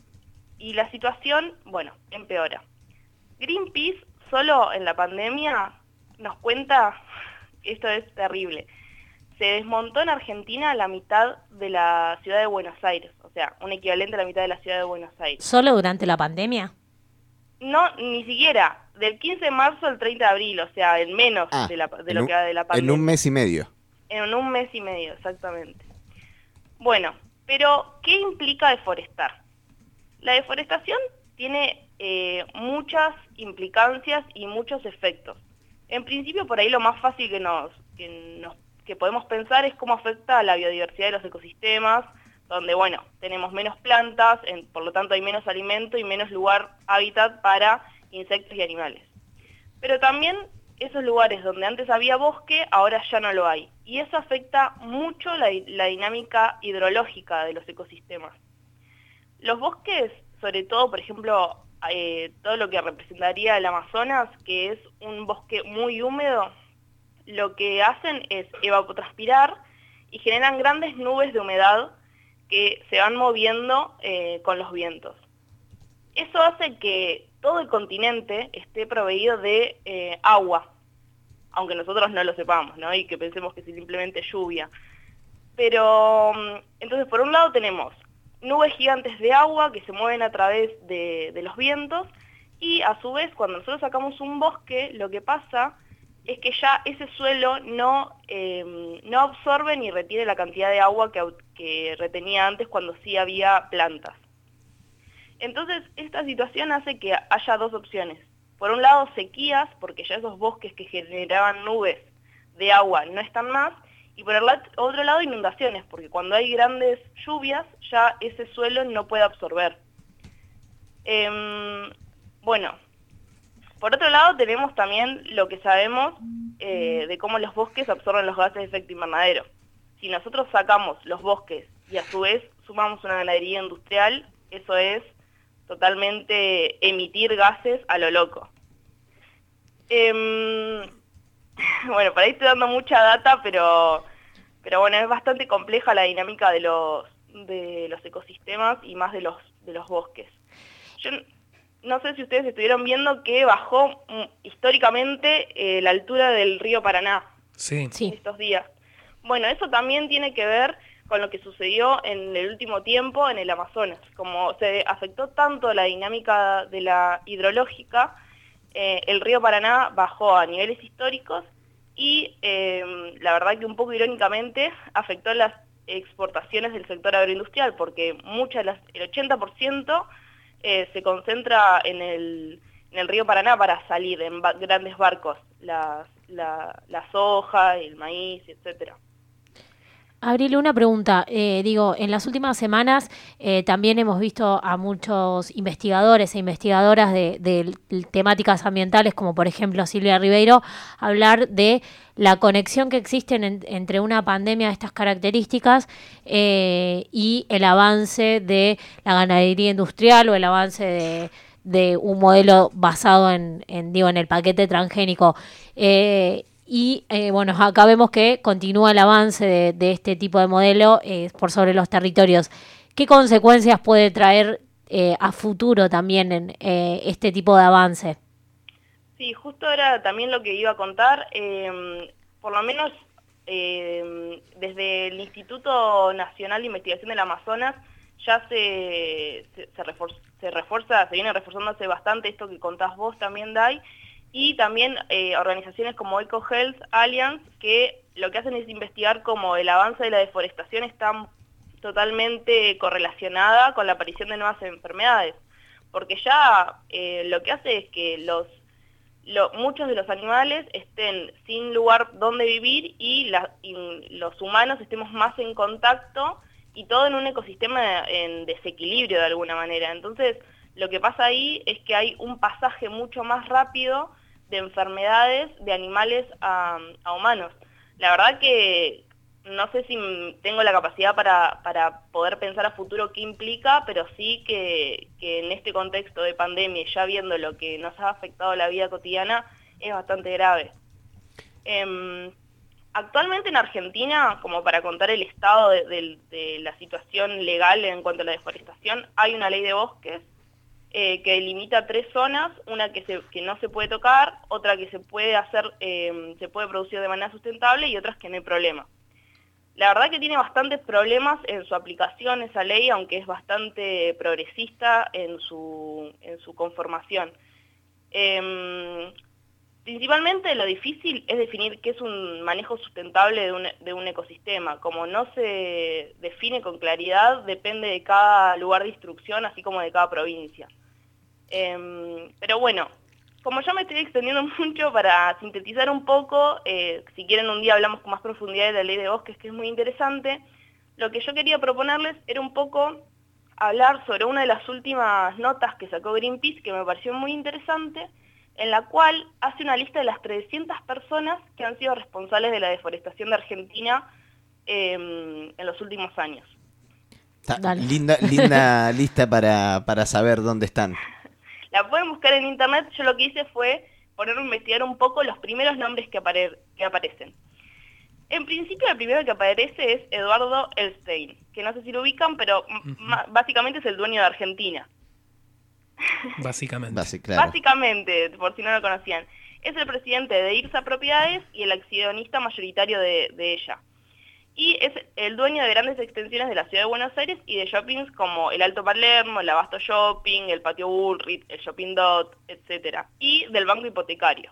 [SPEAKER 16] Y la situación, bueno, empeora. Greenpeace, solo en la pandemia, nos cuenta, esto es terrible, se desmontó en Argentina la mitad de la ciudad de Buenos Aires, o sea, un equivalente a la mitad de la ciudad de Buenos Aires.
[SPEAKER 3] ¿Solo durante la pandemia?
[SPEAKER 16] No, ni siquiera, del quince de marzo al treinta de abril, o sea, en menos
[SPEAKER 4] Ah,
[SPEAKER 16] de, la, de
[SPEAKER 4] en
[SPEAKER 16] lo
[SPEAKER 4] un-
[SPEAKER 16] que va de la pandemia.
[SPEAKER 4] En un mes y medio.
[SPEAKER 16] En un mes y medio, exactamente. Bueno, pero ¿qué implica deforestar? La deforestación tiene eh, muchas implicancias y muchos efectos. En principio, por ahí lo más fácil que nos, que nos que podemos pensar es cómo afecta a la biodiversidad de los ecosistemas, donde, bueno, tenemos menos plantas, en, por lo tanto hay menos alimento y menos lugar, hábitat para insectos y animales. Pero también esos lugares donde antes había bosque, ahora ya no lo hay. Y eso afecta mucho la, la dinámica hidrológica de los ecosistemas. Los bosques, sobre todo, por ejemplo, eh, todo lo que representaría el Amazonas, que es un bosque muy húmedo, lo que hacen es evapotranspirar y generan grandes nubes de humedad que se van moviendo eh, con los vientos. Eso hace que todo el continente esté proveído de eh, agua, aunque nosotros no lo sepamos, ¿no? Y que pensemos que es simplemente lluvia. Pero, entonces, por un lado tenemos nubes gigantes de agua que se mueven a través de, de los vientos, y a su vez, cuando nosotros sacamos un bosque, lo que pasa es que ya ese suelo no, eh, no absorbe ni retiene la cantidad de agua que, que retenía antes cuando sí había plantas. Entonces, esta situación hace que haya dos opciones. Por un lado, sequías, porque ya esos bosques que generaban nubes de agua no están más, y por el otro lado, inundaciones, porque cuando hay grandes lluvias, ya ese suelo no puede absorber. Eh, bueno, por otro lado, tenemos también lo que sabemos eh, de cómo los bosques absorben los gases de efecto invernadero. Si nosotros sacamos los bosques y a su vez sumamos una ganadería industrial, eso es totalmente emitir gases a lo loco. Eh, bueno, por ahí estoy dando mucha data, pero, pero bueno, es bastante compleja la dinámica de los, de los ecosistemas y más de los, de los bosques. Yo no sé si ustedes estuvieron viendo que bajó mm, históricamente eh, la altura del río Paraná
[SPEAKER 2] sí.
[SPEAKER 16] en estos días. Bueno, eso también tiene que ver con lo que sucedió en el último tiempo en el Amazonas. Como se afectó tanto la dinámica de la hidrológica, eh, el río Paraná bajó a niveles históricos y eh, la verdad que un poco irónicamente afectó las exportaciones del sector agroindustrial, porque muchas, las, el ochenta por ciento eh, se concentra en el, en el río Paraná para salir en ba grandes barcos, las, la, la soja, el maíz, etcétera.
[SPEAKER 3] Abril, una pregunta. Eh, digo, en las últimas semanas eh, también hemos visto a muchos investigadores e investigadoras de, de temáticas ambientales, como por ejemplo Silvia Ribeiro, hablar de la conexión que existe en, entre una pandemia de estas características eh, y el avance de la ganadería industrial o el avance de, de un modelo basado en, en, digo, en el paquete transgénico. Eh, Y eh, bueno, acá vemos que continúa el avance de, de este tipo de modelo eh, por sobre los territorios. ¿Qué consecuencias puede traer eh, a futuro también en eh, este tipo de avance?
[SPEAKER 16] Sí, justo era también lo que iba a contar. Eh, por lo menos eh, desde el Instituto Nacional de Investigación del Amazonas ya se, se, se, refuerza, se refuerza, se viene reforzándose bastante esto que contás vos también, Dai. Y también eh, organizaciones como EcoHealth Alliance, que lo que hacen es investigar cómo el avance de la deforestación está totalmente correlacionada con la aparición de nuevas enfermedades. Porque ya eh, lo que hace es que los, lo, muchos de los animales estén sin lugar donde vivir y, la, y los humanos estemos más en contacto y todo en un ecosistema en desequilibrio de alguna manera. Entonces, lo que pasa ahí es que hay un pasaje mucho más rápido de enfermedades de animales a, a humanos. La verdad que no sé si tengo la capacidad para, para poder pensar a futuro qué implica, pero sí que, que en este contexto de pandemia, ya viendo lo que nos ha afectado la vida cotidiana, es bastante grave. Eh, actualmente en Argentina, como para contar el estado de, de, de la situación legal en cuanto a la deforestación, hay una ley de bosques Eh, que delimita tres zonas, una que, se, que no se puede tocar, otra que se puede hacer, eh, se puede producir de manera sustentable y otras que no hay problema. La verdad que tiene bastantes problemas en su aplicación esa ley, aunque es bastante progresista en su, en su conformación. Eh, principalmente lo difícil es definir qué es un manejo sustentable de un, de un ecosistema. Como no se define con claridad, depende de cada lugar de instrucción, así como de cada provincia. Eh, pero bueno, como ya me estoy extendiendo mucho, para sintetizar un poco, eh, si quieren un día hablamos con más profundidad de la ley de bosques, que es muy interesante, lo que yo quería proponerles era un poco hablar sobre una de las últimas notas que sacó Greenpeace, que me pareció muy interesante, en la cual hace una lista de las trescientas personas que han sido responsables de la deforestación de Argentina eh, en los últimos años.
[SPEAKER 4] Ta, linda linda lista para, para saber dónde están.
[SPEAKER 16] La pueden buscar en internet. Yo lo que hice fue ponerme a investigar un poco los primeros nombres que, apare que aparecen. En principio el primero que aparece es Eduardo Elstein, que no sé si lo ubican, pero uh-huh. básicamente es el dueño de Argentina.
[SPEAKER 2] Básicamente.
[SPEAKER 4] Basi, claro.
[SPEAKER 16] Básicamente, por si no lo conocían. Es el presidente de IRSA Propiedades y el accionista mayoritario de, de ella. Y es el dueño de grandes extensiones de la ciudad de Buenos Aires y de shoppings como el Alto Palermo, el Abasto Shopping, el Patio Bullrich, el Shopping Dot, etcétera. Y del Banco Hipotecario.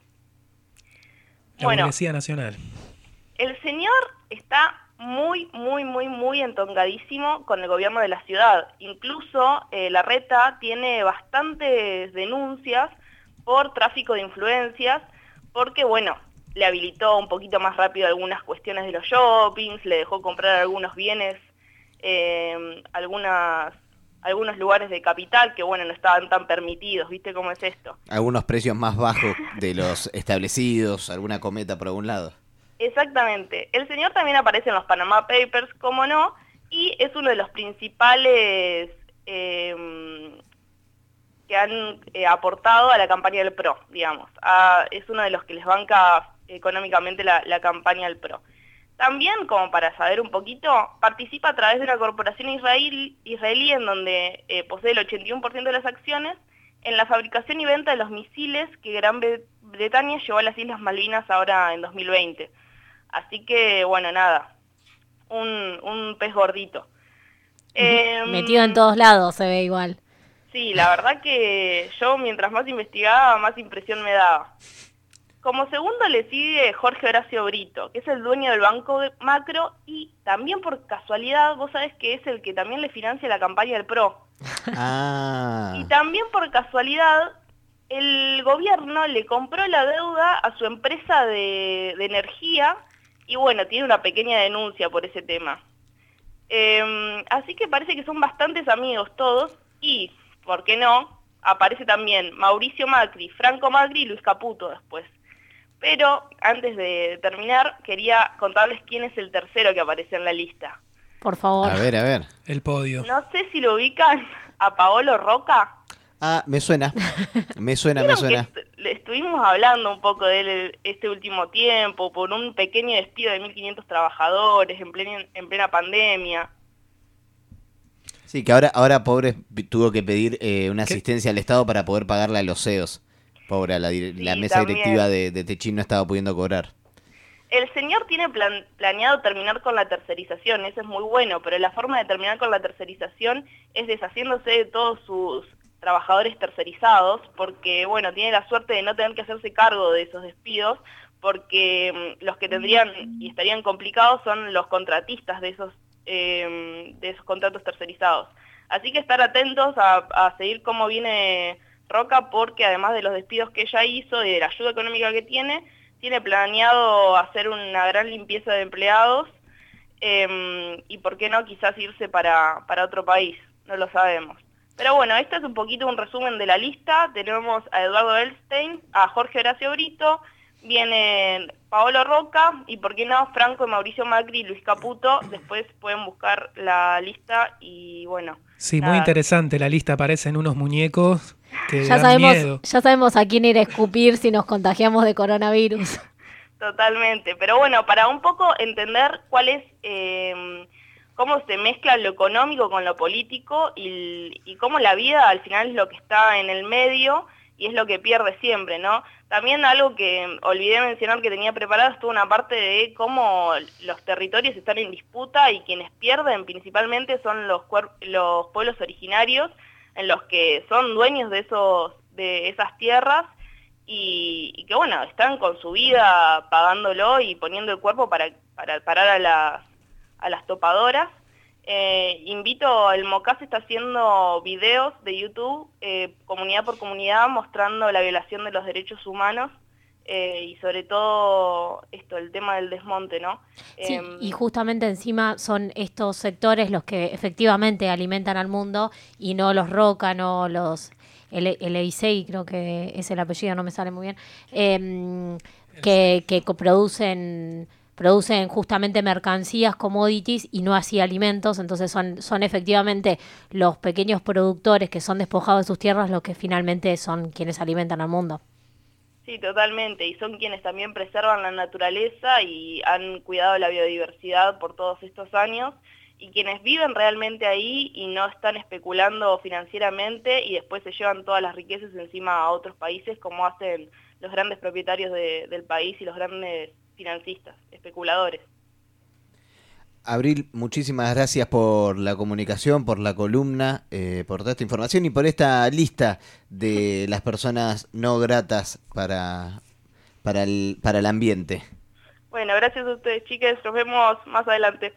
[SPEAKER 2] La
[SPEAKER 16] bueno,
[SPEAKER 2] Burguesía Nacional.
[SPEAKER 16] El señor está muy, muy, muy, muy entongadísimo con el gobierno de la ciudad. Incluso eh, la Reta tiene bastantes denuncias por tráfico de influencias, porque, bueno, le habilitó un poquito más rápido algunas cuestiones de los shoppings, le dejó comprar algunos bienes, eh, algunas, algunos lugares de capital que, bueno, no estaban tan permitidos, ¿viste cómo es esto?
[SPEAKER 4] Algunos precios más bajos de los establecidos, alguna cometa por algún lado.
[SPEAKER 16] Exactamente. El señor también aparece en los Panama Papers, como no, y es uno de los principales eh, que han eh, aportado a la campaña del PRO, digamos. A, es uno de los que les banca económicamente la, la campaña del PRO. También, como para saber un poquito, participa a través de una corporación israel, israelí en donde eh, posee el ochenta y uno por ciento de las acciones en la fabricación y venta de los misiles que Gran Bretaña llevó a las Islas Malvinas ahora en dos mil veinte. Así que, bueno, nada, un, un pez gordito.
[SPEAKER 3] Eh, Metido en todos lados, se ve igual.
[SPEAKER 16] Sí, la verdad que yo mientras más investigaba, más impresión me daba. Como segundo le sigue Jorge Horacio Brito, que es el dueño del Banco Macro y también por casualidad, vos sabés que es el que también le financia la campaña del PRO.
[SPEAKER 4] Ah.
[SPEAKER 16] Y también por casualidad, el gobierno le compró la deuda a su empresa de, de energía y bueno, tiene una pequeña denuncia por ese tema. Eh, así que parece que son bastantes amigos todos, y, ¿por qué no?, aparece también Mauricio Macri, Franco Macri y Luis Caputo después. Pero antes de terminar, quería contarles quién es el tercero que aparece en la lista.
[SPEAKER 3] Por favor.
[SPEAKER 4] A ver, a ver.
[SPEAKER 2] El podio.
[SPEAKER 16] No sé si lo ubican a Paolo Roca.
[SPEAKER 4] Ah, me suena. Me suena, me suena.
[SPEAKER 16] Est le estuvimos hablando un poco de él este último tiempo, por un pequeño despido de mil quinientos trabajadores en plena, en plena pandemia.
[SPEAKER 4] Sí, que ahora, ahora pobre, tuvo que pedir eh, una asistencia al Estado para poder pagarle a los C E Os. Pobre, la, sí, la mesa también. Directiva de, de Techin no estaba pudiendo cobrar.
[SPEAKER 16] El señor tiene plan, planeado terminar con la tercerización, eso es muy bueno, pero la forma de terminar con la tercerización es deshaciéndose de todos sus trabajadores tercerizados, porque bueno, tiene la suerte de no tener que hacerse cargo de esos despidos, porque um, los que tendrían y estarían complicados son los contratistas de esos, eh, de esos contratos tercerizados. Así que estar atentos a, a seguir cómo viene Roca, porque además de los despidos que ella hizo y de la ayuda económica que tiene, tiene planeado hacer una gran limpieza de empleados eh, y por qué no quizás irse para, para otro país, no lo sabemos. Pero bueno, este es un poquito un resumen de la lista. Tenemos a Eduardo Elstein, a Jorge Horacio Brito, vienen Paolo Roca y por qué no Franco, Mauricio Macri y Luis Caputo. Después pueden buscar la lista y bueno.
[SPEAKER 2] Sí,
[SPEAKER 16] nada.
[SPEAKER 2] Muy interesante la lista, aparecen unos muñecos que
[SPEAKER 3] ya
[SPEAKER 2] dan
[SPEAKER 3] sabemos,
[SPEAKER 2] miedo.
[SPEAKER 3] Ya sabemos a quién ir a escupir si nos contagiamos de coronavirus.
[SPEAKER 16] Totalmente, pero bueno, para un poco entender cuál es, eh, cómo se mezcla lo económico con lo político y, y cómo la vida al final es lo que está en el medio y es lo que pierde siempre, ¿no? También algo que olvidé mencionar que tenía preparado estuvo una parte de cómo los territorios están en disputa y quienes pierden principalmente son los, los pueblos originarios, en los que son dueños de, esos, de esas tierras y, y que bueno, están con su vida pagándolo y poniendo el cuerpo para, para parar a las, a las topadoras. Eh, invito, el MOCAS está haciendo videos de YouTube, eh, comunidad por comunidad, mostrando la violación de los derechos humanos eh, y sobre todo esto, el tema del desmonte, ¿no?
[SPEAKER 3] Sí,
[SPEAKER 16] eh,
[SPEAKER 3] y justamente encima son estos sectores los que efectivamente alimentan al mundo y no los Roca, no los... El, el Eisei, creo que es el apellido, no me sale muy bien, eh, que, que producen... producen justamente mercancías, commodities y no así alimentos, entonces son, son efectivamente los pequeños productores que son despojados de sus tierras los que finalmente son quienes alimentan al mundo.
[SPEAKER 16] Sí, totalmente, y son quienes también preservan la naturaleza y han cuidado la biodiversidad por todos estos años, y quienes viven realmente ahí y no están especulando financieramente y después se llevan todas las riquezas encima a otros países como hacen los grandes propietarios de, del país y los grandes financistas, especuladores.
[SPEAKER 4] Abril, muchísimas gracias por la comunicación, por la columna, eh, por toda esta información y por esta lista de las personas no gratas para, para, el, para el ambiente.
[SPEAKER 16] Bueno, gracias a ustedes, chicas. Nos vemos más adelante.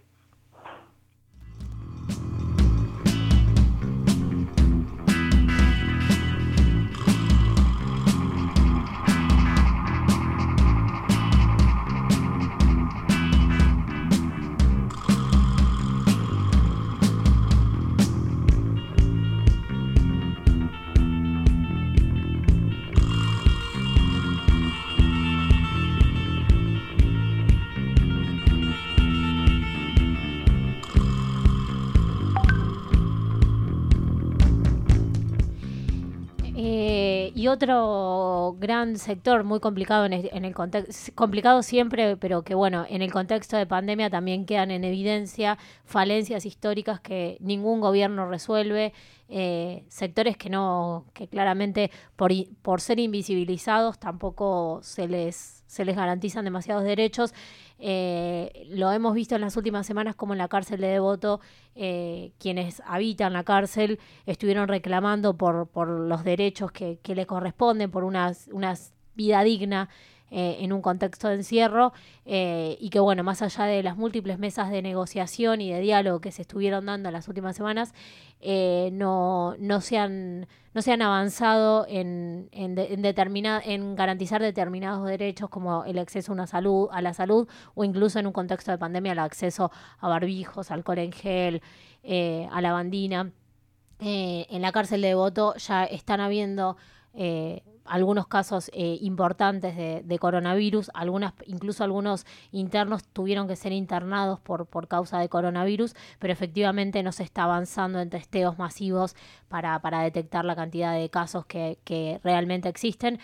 [SPEAKER 3] Y otro gran sector muy complicado en el, en el contexto, complicado siempre, pero que bueno, en el contexto de pandemia también quedan en evidencia falencias históricas que ningún gobierno resuelve, eh, sectores que no, que claramente por, por ser invisibilizados tampoco se les, se les garantizan demasiados derechos. Eh, lo hemos visto en las últimas semanas como en la cárcel de Devoto, eh, quienes habitan la cárcel estuvieron reclamando por, por los derechos que, que le corresponden, por una, una vida digna eh, en un contexto de encierro, eh, y que bueno, más allá de las múltiples mesas de negociación y de diálogo que se estuvieron dando en las últimas semanas, eh, no, no se han, no se han avanzado en, en, de, en, determina, en garantizar determinados derechos como el acceso a, una salud, a la salud, o incluso en un contexto de pandemia el acceso a barbijos, alcohol en gel, eh, a lavandina. Eh, en la cárcel de Devoto ya están habiendo eh, algunos casos eh, importantes de, de coronavirus, algunas, incluso algunos internos tuvieron que ser internados por, por causa de coronavirus, pero efectivamente no se está avanzando en testeos masivos para, para detectar la cantidad de casos que, que realmente existen.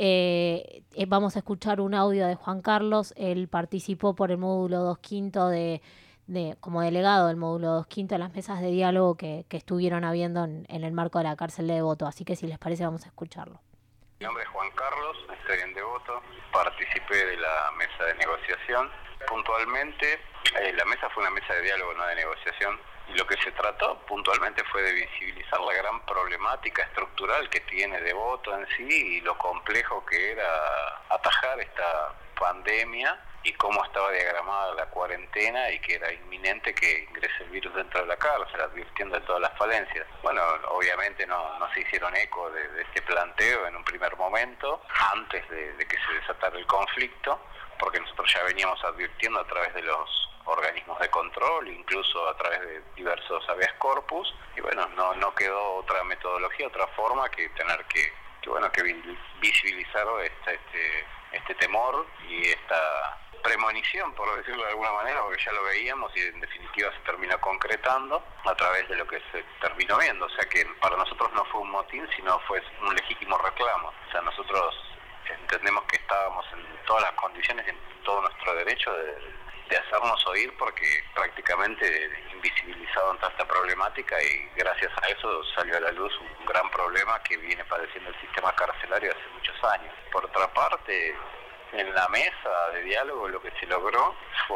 [SPEAKER 3] Eh, eh, vamos a escuchar un audio de Juan Carlos. Él participó por el módulo dos quinto de De, como delegado del módulo dos quinto en las mesas de diálogo que, que estuvieron habiendo en, en el marco de la cárcel de Devoto. Así que si les parece vamos a escucharlo.
[SPEAKER 17] Mi nombre es Juan Carlos, estoy en Devoto, participé de la mesa de negociación. Puntualmente, eh, la mesa fue una mesa de diálogo, no de negociación, y lo que se trató puntualmente fue de visibilizar la gran problemática estructural que tiene Devoto en sí y lo complejo que era atajar esta pandemia y cómo estaba diagramada la cuarentena y que era inminente que ingrese el virus dentro de la cárcel, advirtiendo de todas las falencias. Bueno, obviamente no, no se hicieron eco de, de este planteo en un primer momento, antes de, de que se desatara el conflicto, porque nosotros ya veníamos advirtiendo a través de los organismos de control, incluso a través de diversos habeas corpus, y bueno, no, no quedó otra metodología, otra forma que tener que, que, bueno, que visibilizar esta, este, este temor y esta premonición, por decirlo de alguna manera, porque ya lo veíamos y en definitiva se terminó concretando a través de lo que se terminó viendo. O sea que para nosotros no fue un motín, sino fue un legítimo reclamo. O sea, nosotros entendemos que estábamos en todas las condiciones, en todo nuestro derecho de, de hacernos oír, porque prácticamente invisibilizado ante esta problemática, y gracias a eso salió a la luz un gran problema que viene padeciendo el sistema carcelario hace muchos años. Por otra parte, en la mesa de diálogo lo que se logró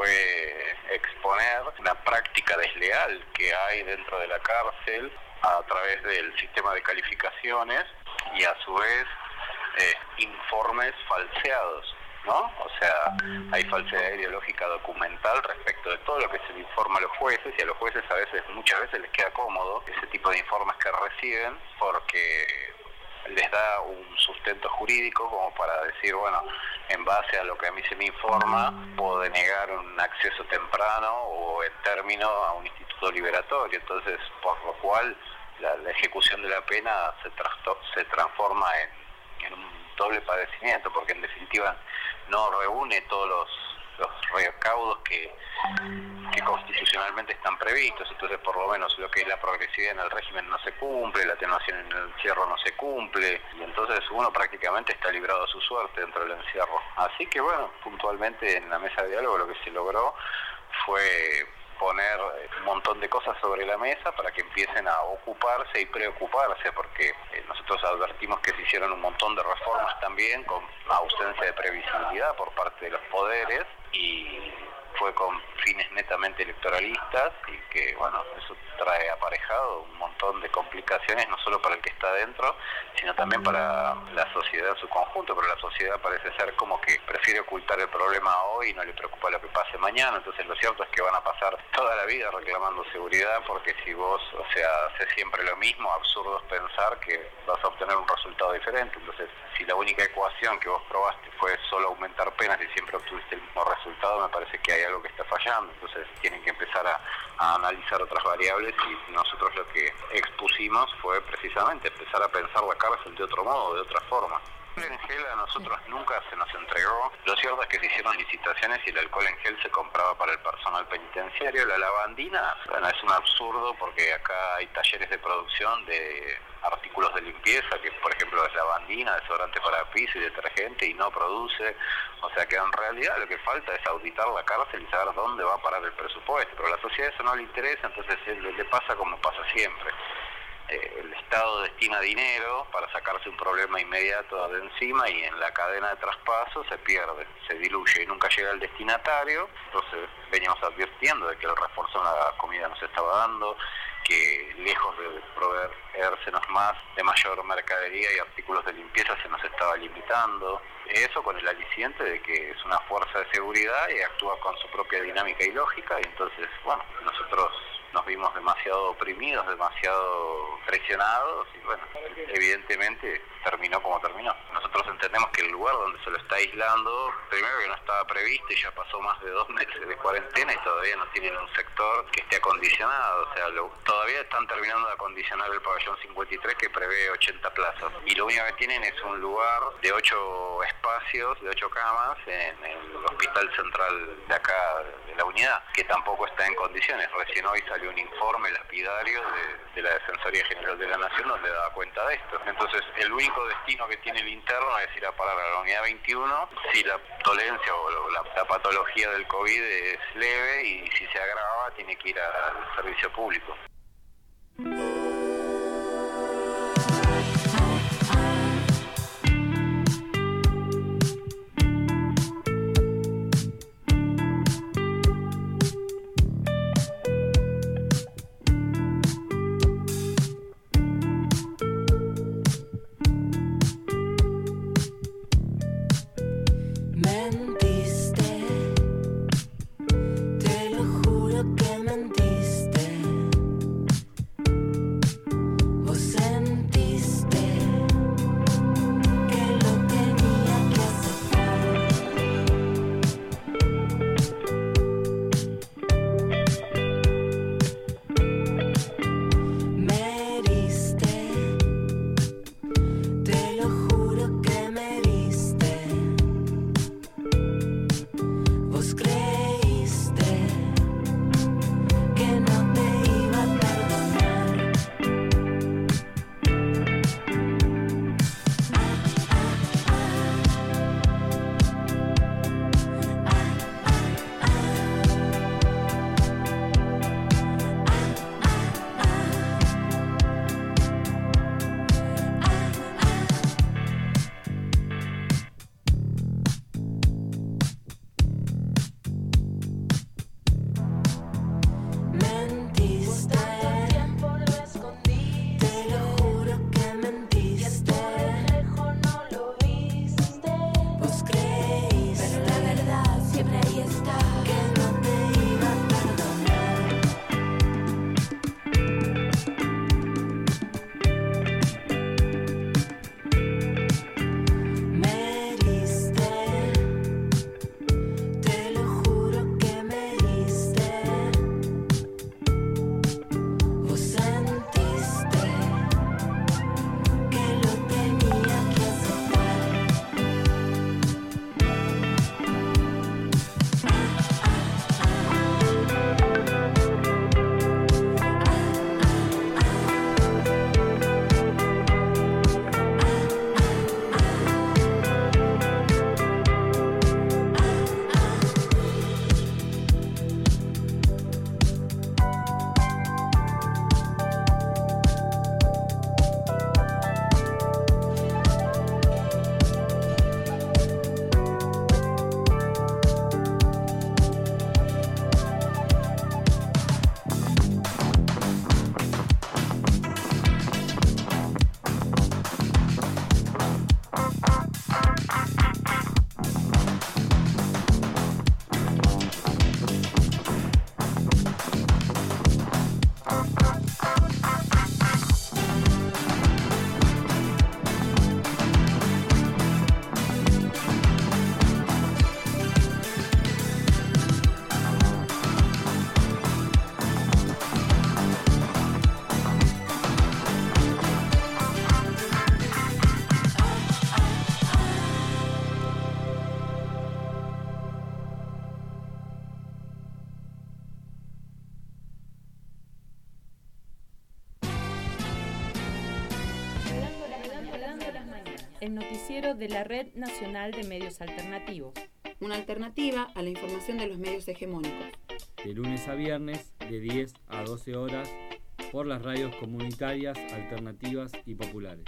[SPEAKER 17] fue exponer una práctica desleal que hay dentro de la cárcel a través del sistema de calificaciones y a su vez eh, informes falseados, ¿no? O sea, hay falsedad ideológica documental respecto de todo lo que se le informa a los jueces, y a los jueces a veces, muchas veces les queda cómodo ese tipo de informes que reciben porque les da un sustento jurídico como para decir, bueno, en base a lo que a mí se me informa, puedo denegar un acceso temprano o en término a un instituto liberatorio. Entonces, por lo cual, la, la ejecución de la pena se, trasto, se transforma en, en un doble padecimiento, porque en definitiva no reúne todos los, los recaudos que, que constitucionalmente están previstos. Entonces, por lo menos lo que es la progresividad en el régimen no se cumple, la atenuación en el encierro no se cumple, y entonces uno prácticamente está librado a su suerte dentro del encierro. Así que bueno, puntualmente en la mesa de diálogo lo que se logró fue poner un montón de cosas sobre la mesa para que empiecen a ocuparse y preocuparse, porque eh, nosotros advertimos que se hicieron un montón de reformas también con ausencia de previsibilidad por parte de los poderes, y fue con fines netamente electoralistas, y que bueno, eso trae aparejado un montón de complicaciones, no solo para el que está adentro, sino también para la sociedad en su conjunto. Pero la sociedad parece ser como que prefiere ocultar el problema hoy y no le preocupa lo que pase mañana. Entonces lo cierto es que van a pasar toda la vida reclamando seguridad, porque si vos, o sea, haces siempre lo mismo, absurdo es pensar que vas a obtener un resultado diferente. Entonces, si la única ecuación que vos probaste fue solo aumentar penas y siempre obtuviste el mismo resultado, me parece que hay algo que está fallando. Entonces tienen que empezar a, a analizar otras variables, y nosotros lo que expusimos fue precisamente empezar a pensar la cárcel de otro modo, de otra forma. El alcohol en gel a nosotros nunca se nos entregó. Lo cierto es que se hicieron licitaciones y el alcohol en gel se compraba para el personal penitenciario. La lavandina, bueno, es un absurdo, porque acá hay talleres de producción de artículos de limpieza, que por ejemplo es lavandina, desodorante para piso y detergente, y no produce. O sea que en realidad lo que falta es auditar la cárcel y saber dónde va a parar el presupuesto, pero a la sociedad eso no le interesa. Entonces le, le pasa como pasa siempre. Eh, el Estado destina dinero para sacarse un problema inmediato de encima, y en la cadena de traspaso se pierde, se diluye y nunca llega al destinatario. Entonces veníamos advirtiendo de que el refuerzo en la comida no se estaba dando, que lejos de proveérsenos más de mayor mercadería y artículos de limpieza se nos estaba limitando. Eso con el aliciente de que es una fuerza de seguridad y actúa con su propia dinámica y lógica, y entonces, bueno, nosotros nos vimos demasiado oprimidos, demasiado presionados, y bueno, evidentemente terminó como terminó. Nosotros entendemos que el lugar donde se lo está aislando, primero que no estaba previsto y ya pasó más de dos meses de cuarentena y todavía no tienen un sector que esté acondicionado, o sea, lo, todavía están terminando de acondicionar el pabellón cincuenta y tres que prevé ochenta plazas, y lo único que tienen es un lugar de ocho espacios, de ocho camas en el hospital central de acá, de la unidad, que tampoco está en condiciones. Recién hoy salió un informe lapidario de, de la Defensoría General de la Nación donde daba cuenta de esto. Entonces, el único destino que tiene el interno es ir a parar a la unidad veintiuno si la dolencia o la, la patología del COVID es leve, y si se agrava tiene que ir al servicio público.
[SPEAKER 18] el noticiero de la Red Nacional de Medios Alternativos.
[SPEAKER 19] Una alternativa a la información de los medios hegemónicos.
[SPEAKER 20] De lunes a viernes, de diez a doce horas, por las radios comunitarias, alternativas y populares.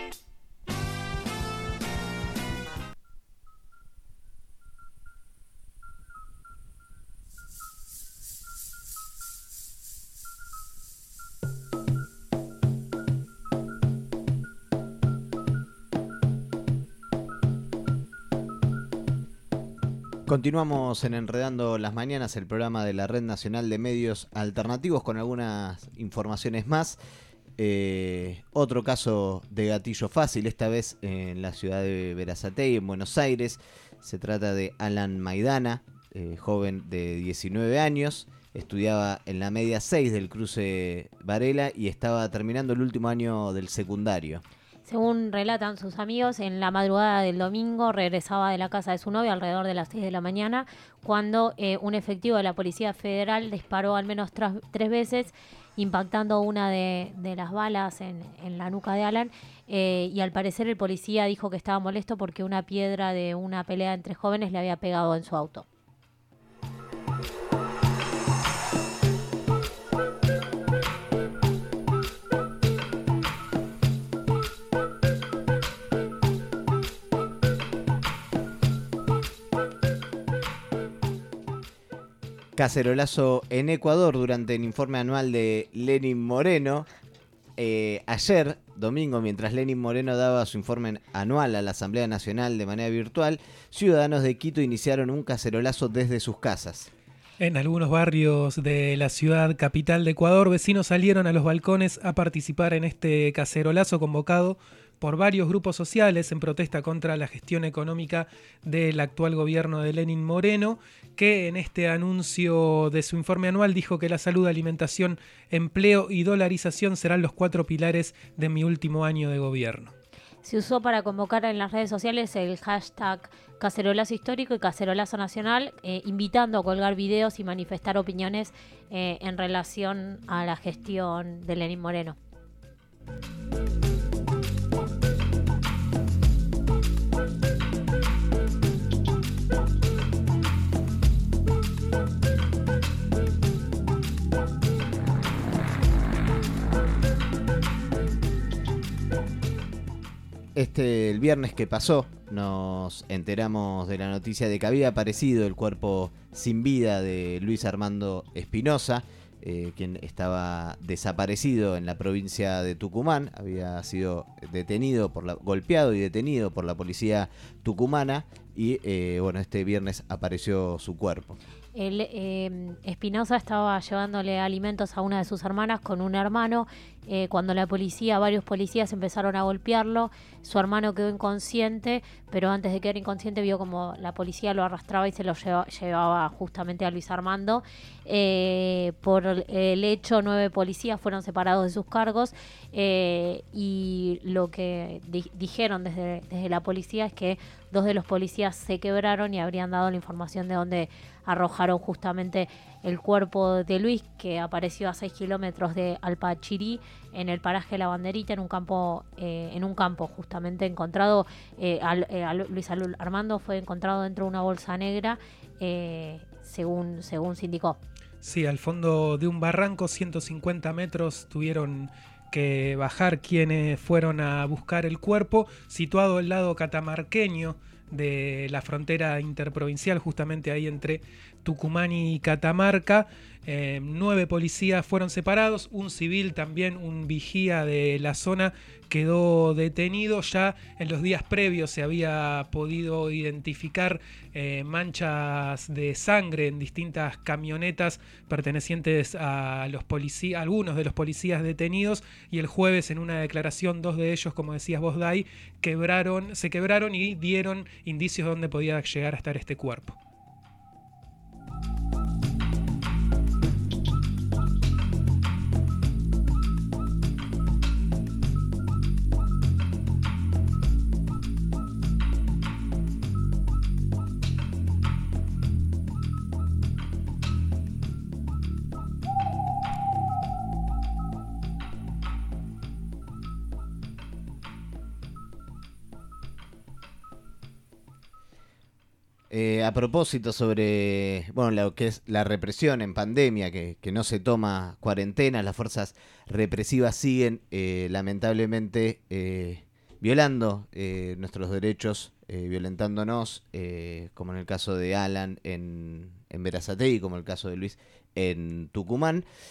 [SPEAKER 4] Continuamos en Enredando las Mañanas, el programa de la Red Nacional de Medios Alternativos, con algunas informaciones más. Eh, otro caso de gatillo fácil, esta vez en la ciudad de Berazategui, en Buenos Aires. Se trata de Alan Maidana, eh, joven de diecinueve años. Estudiaba en la media seis del cruce Varela y estaba terminando el último año del secundario.
[SPEAKER 3] Según relatan sus amigos, en la madrugada del domingo regresaba de la casa de su novio alrededor de las seis de la mañana, cuando eh, un efectivo de la Policía Federal disparó al menos tras, tres veces, impactando una de, de las balas en, en la nuca de Alan. Eh, y al parecer el policía dijo que estaba molesto porque una piedra de una pelea entre jóvenes le había pegado en su auto.
[SPEAKER 4] Cacerolazo en Ecuador durante el informe anual de Lenín Moreno. Eh, ayer, domingo, mientras Lenín Moreno daba su informe anual a la Asamblea Nacional de manera virtual, ciudadanos de Quito iniciaron un cacerolazo desde sus casas.
[SPEAKER 2] En algunos barrios de la ciudad capital de Ecuador, vecinos salieron a los balcones a participar en este cacerolazo convocado por varios grupos sociales en protesta contra la gestión económica del actual gobierno de Lenín Moreno, que en este anuncio de su informe anual dijo que la salud, alimentación, empleo y dolarización serán los cuatro pilares de mi último año de gobierno.
[SPEAKER 3] Se usó para convocar en las redes sociales el hashtag Cacerolazo Histórico y Cacerolazo Nacional, eh, invitando a colgar videos y manifestar opiniones eh, en relación a la gestión de Lenín Moreno.
[SPEAKER 4] Este, el viernes que pasó, nos enteramos de la noticia de que había aparecido el cuerpo sin vida de Luis Armando Espinosa, eh, quien estaba desaparecido en la provincia de Tucumán. Había sido detenido, por la, golpeado y detenido por la policía tucumana y eh, bueno, este viernes apareció su cuerpo.
[SPEAKER 3] El, eh, Espinosa estaba llevándole alimentos a una de sus hermanas con un hermano. Eh, cuando la policía, varios policías empezaron a golpearlo, su hermano quedó inconsciente, pero antes de quedar inconsciente vio como la policía lo arrastraba y se lo lleva, llevaba justamente a Luis Armando. Eh, por el hecho, nueve policías fueron separados de sus cargos eh, y lo que di- dijeron desde, desde la policía es que dos de los policías se quebraron y habrían dado la información de dónde arrojaron justamente el cuerpo de Luis, que apareció a seis kilómetros de Alpachirí, en el paraje La Banderita, en un campo, eh, en un campo justamente encontrado. Eh, al, eh, al Luis Armando fue encontrado dentro de una bolsa negra, eh, según, según se indicó.
[SPEAKER 2] Sí, al fondo de un barranco, ciento cincuenta metros, tuvieron que bajar quienes fueron a buscar el cuerpo, situado al lado catamarqueño de la frontera interprovincial, justamente ahí entre Tucumán y Catamarca. Eh, nueve policías fueron separados, un civil también, un vigía de la zona, quedó detenido. Ya en los días previos se había podido identificar eh, manchas de sangre en distintas camionetas pertenecientes a los policías, algunos de los policías detenidos, y el jueves en una declaración dos de ellos, como decías vos, Dai, quebraron, se quebraron y dieron indicios de dónde podía llegar a estar este cuerpo.
[SPEAKER 4] Eh, a propósito sobre bueno, lo que es la represión en pandemia, que, que no se toma cuarentena, las fuerzas represivas siguen eh, lamentablemente eh, violando eh, nuestros derechos, eh, violentándonos, eh, como en el caso de Alan en, en Berazategui, como en el caso de Luis en Tucumán.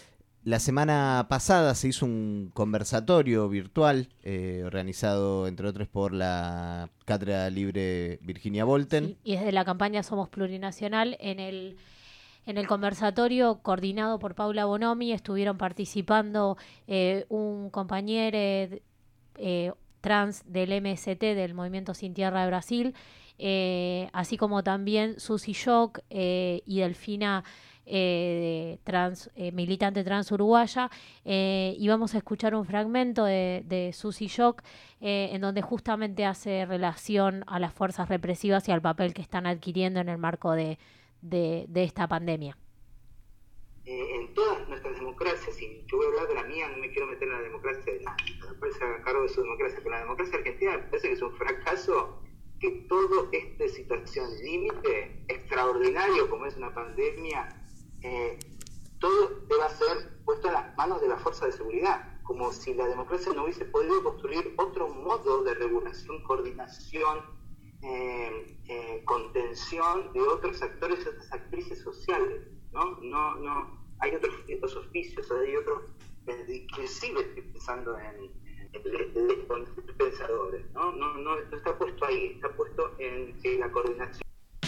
[SPEAKER 4] La semana pasada se hizo un conversatorio virtual eh, organizado, entre otros, por la Cátedra Libre Virginia Volten.
[SPEAKER 3] Sí, y desde la campaña Somos Plurinacional, en el, en el conversatorio coordinado por Paula Bonomi, estuvieron participando eh, un compañero eh, trans del M S T, del Movimiento Sin Tierra de Brasil, eh, así como también Susi Shock eh, y Delfina, Eh, trans, eh, militante trans uruguaya, eh, y vamos a escuchar un fragmento de, de Susi Shock eh, en donde justamente hace relación a las fuerzas represivas y al papel que están adquiriendo en el marco de, de, de esta pandemia.
[SPEAKER 21] Eh, en todas nuestras democracias, y yo voy a hablar de la mía, no me quiero meter en la democracia de la que se haga cargo de su democracia, pero la democracia argentina me parece que es un fracaso, que todo esta situación límite extraordinario como es una pandemia, Eh, todo debe ser puesto en las manos de la fuerza de seguridad, como si la democracia no hubiese podido construir otro modo de regulación, coordinación, eh, eh, contención de otros actores y otras actrices sociales, ¿no? No, no, hay otros, otros oficios, hay otros, eh, inclusive estoy pensando en, en, en pensadores, ¿no? No, no, no está puesto ahí, está puesto en, en la coordinación.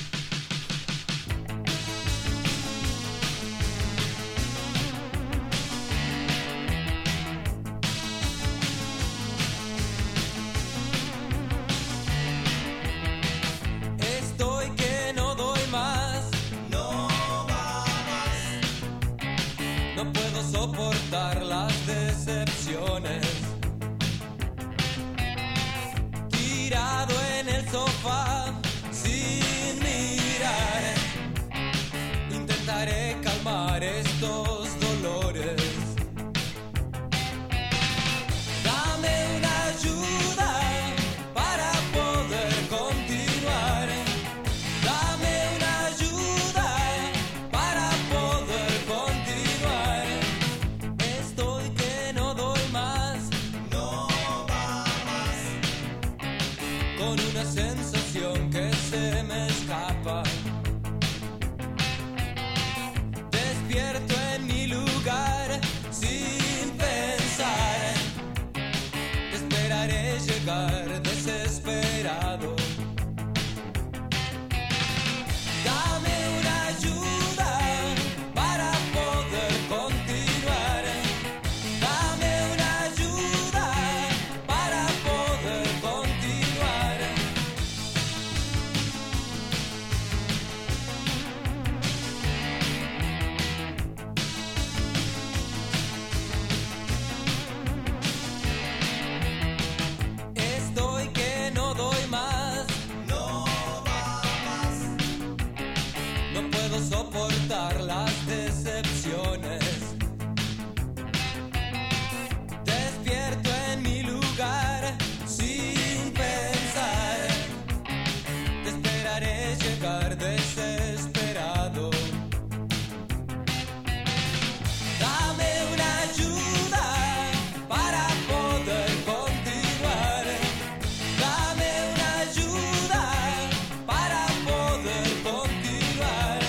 [SPEAKER 22] Soportar las decepciones, tirado en el sofá sin mirar, intentaré calmar estos dolores. Dame una ayuda para poder continuar. Dame una ayuda para poder continuar. Estoy que no doy más, no va más, con una sensación que se me escapa. Despierto en mi lugar sin pensar, te esperaré llegar desesperado. Dame una ayuda para poder continuar. Dame una ayuda para poder continuar. Estoy que no doy más, no va más. No puedo soportar las decepciones. Despierto en mi lugar sin pensar, te esperaré llegar desesperado. Dame una ayuda para poder continuar. Dame una ayuda para poder continuar.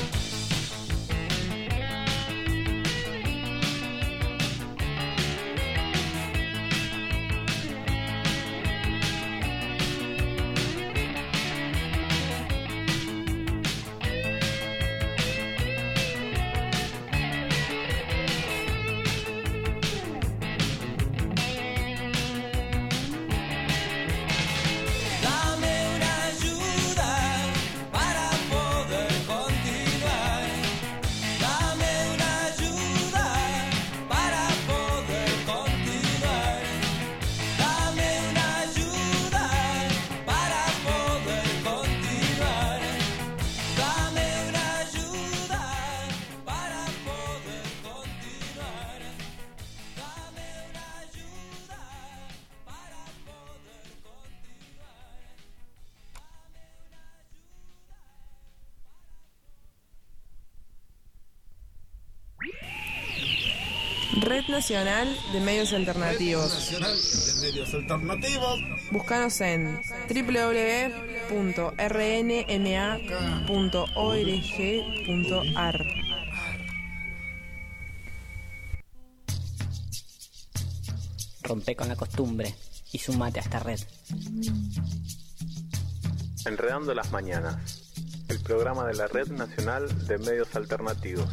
[SPEAKER 22] Dame una ayuda para poder continuar. Dame una ayuda para poder continuar. Dame una ayuda para poder continuar. Dame una ayuda para poder continuar. Dame una ayuda para poder
[SPEAKER 6] Red Nacional de Medios Alternativos.
[SPEAKER 7] Nacional de Medios Alternativos.
[SPEAKER 6] Búscanos en doble u doble u doble u punto r n m a punto org punto a r.
[SPEAKER 1] Rompe con la costumbre y sumate a esta red.
[SPEAKER 5] Enredando las Mañanas, el programa de la Red Nacional de Medios Alternativos.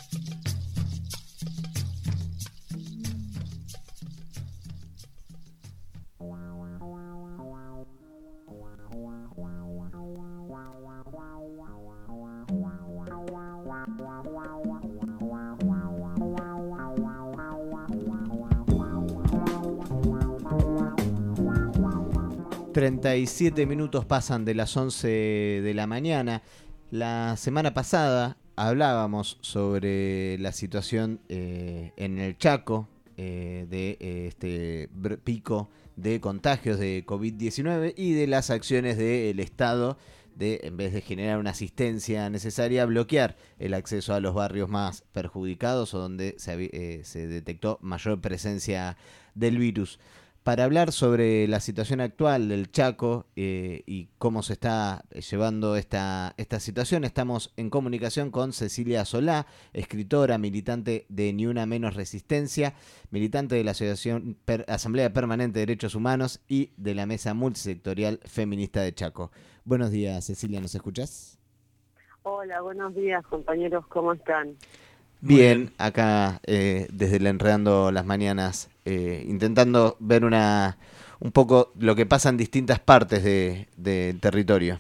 [SPEAKER 4] treinta y siete minutos pasan de las once de la mañana. La semana pasada hablábamos sobre la situación eh, en el Chaco eh, de eh, este pico de contagios de COVID diecinueve y de las acciones del Estado de, en vez de generar una asistencia necesaria, bloquear el acceso a los barrios más perjudicados o donde se, eh, se detectó mayor presencia del virus. Para hablar sobre la situación actual del Chaco eh, y cómo se está llevando esta, esta situación, estamos en comunicación con Cecilia Solá, escritora, militante de Ni Una Menos Resistencia, militante de la Asociación per, Asamblea Permanente de Derechos Humanos y de la Mesa Multisectorial Feminista de Chaco. Buenos días, Cecilia, ¿nos escuchás?
[SPEAKER 23] Hola, buenos días, compañeros, ¿cómo están?
[SPEAKER 4] Bien, acá eh, desde el Enredando las Mañanas, eh, intentando ver una un poco lo que pasa en distintas partes de, del territorio.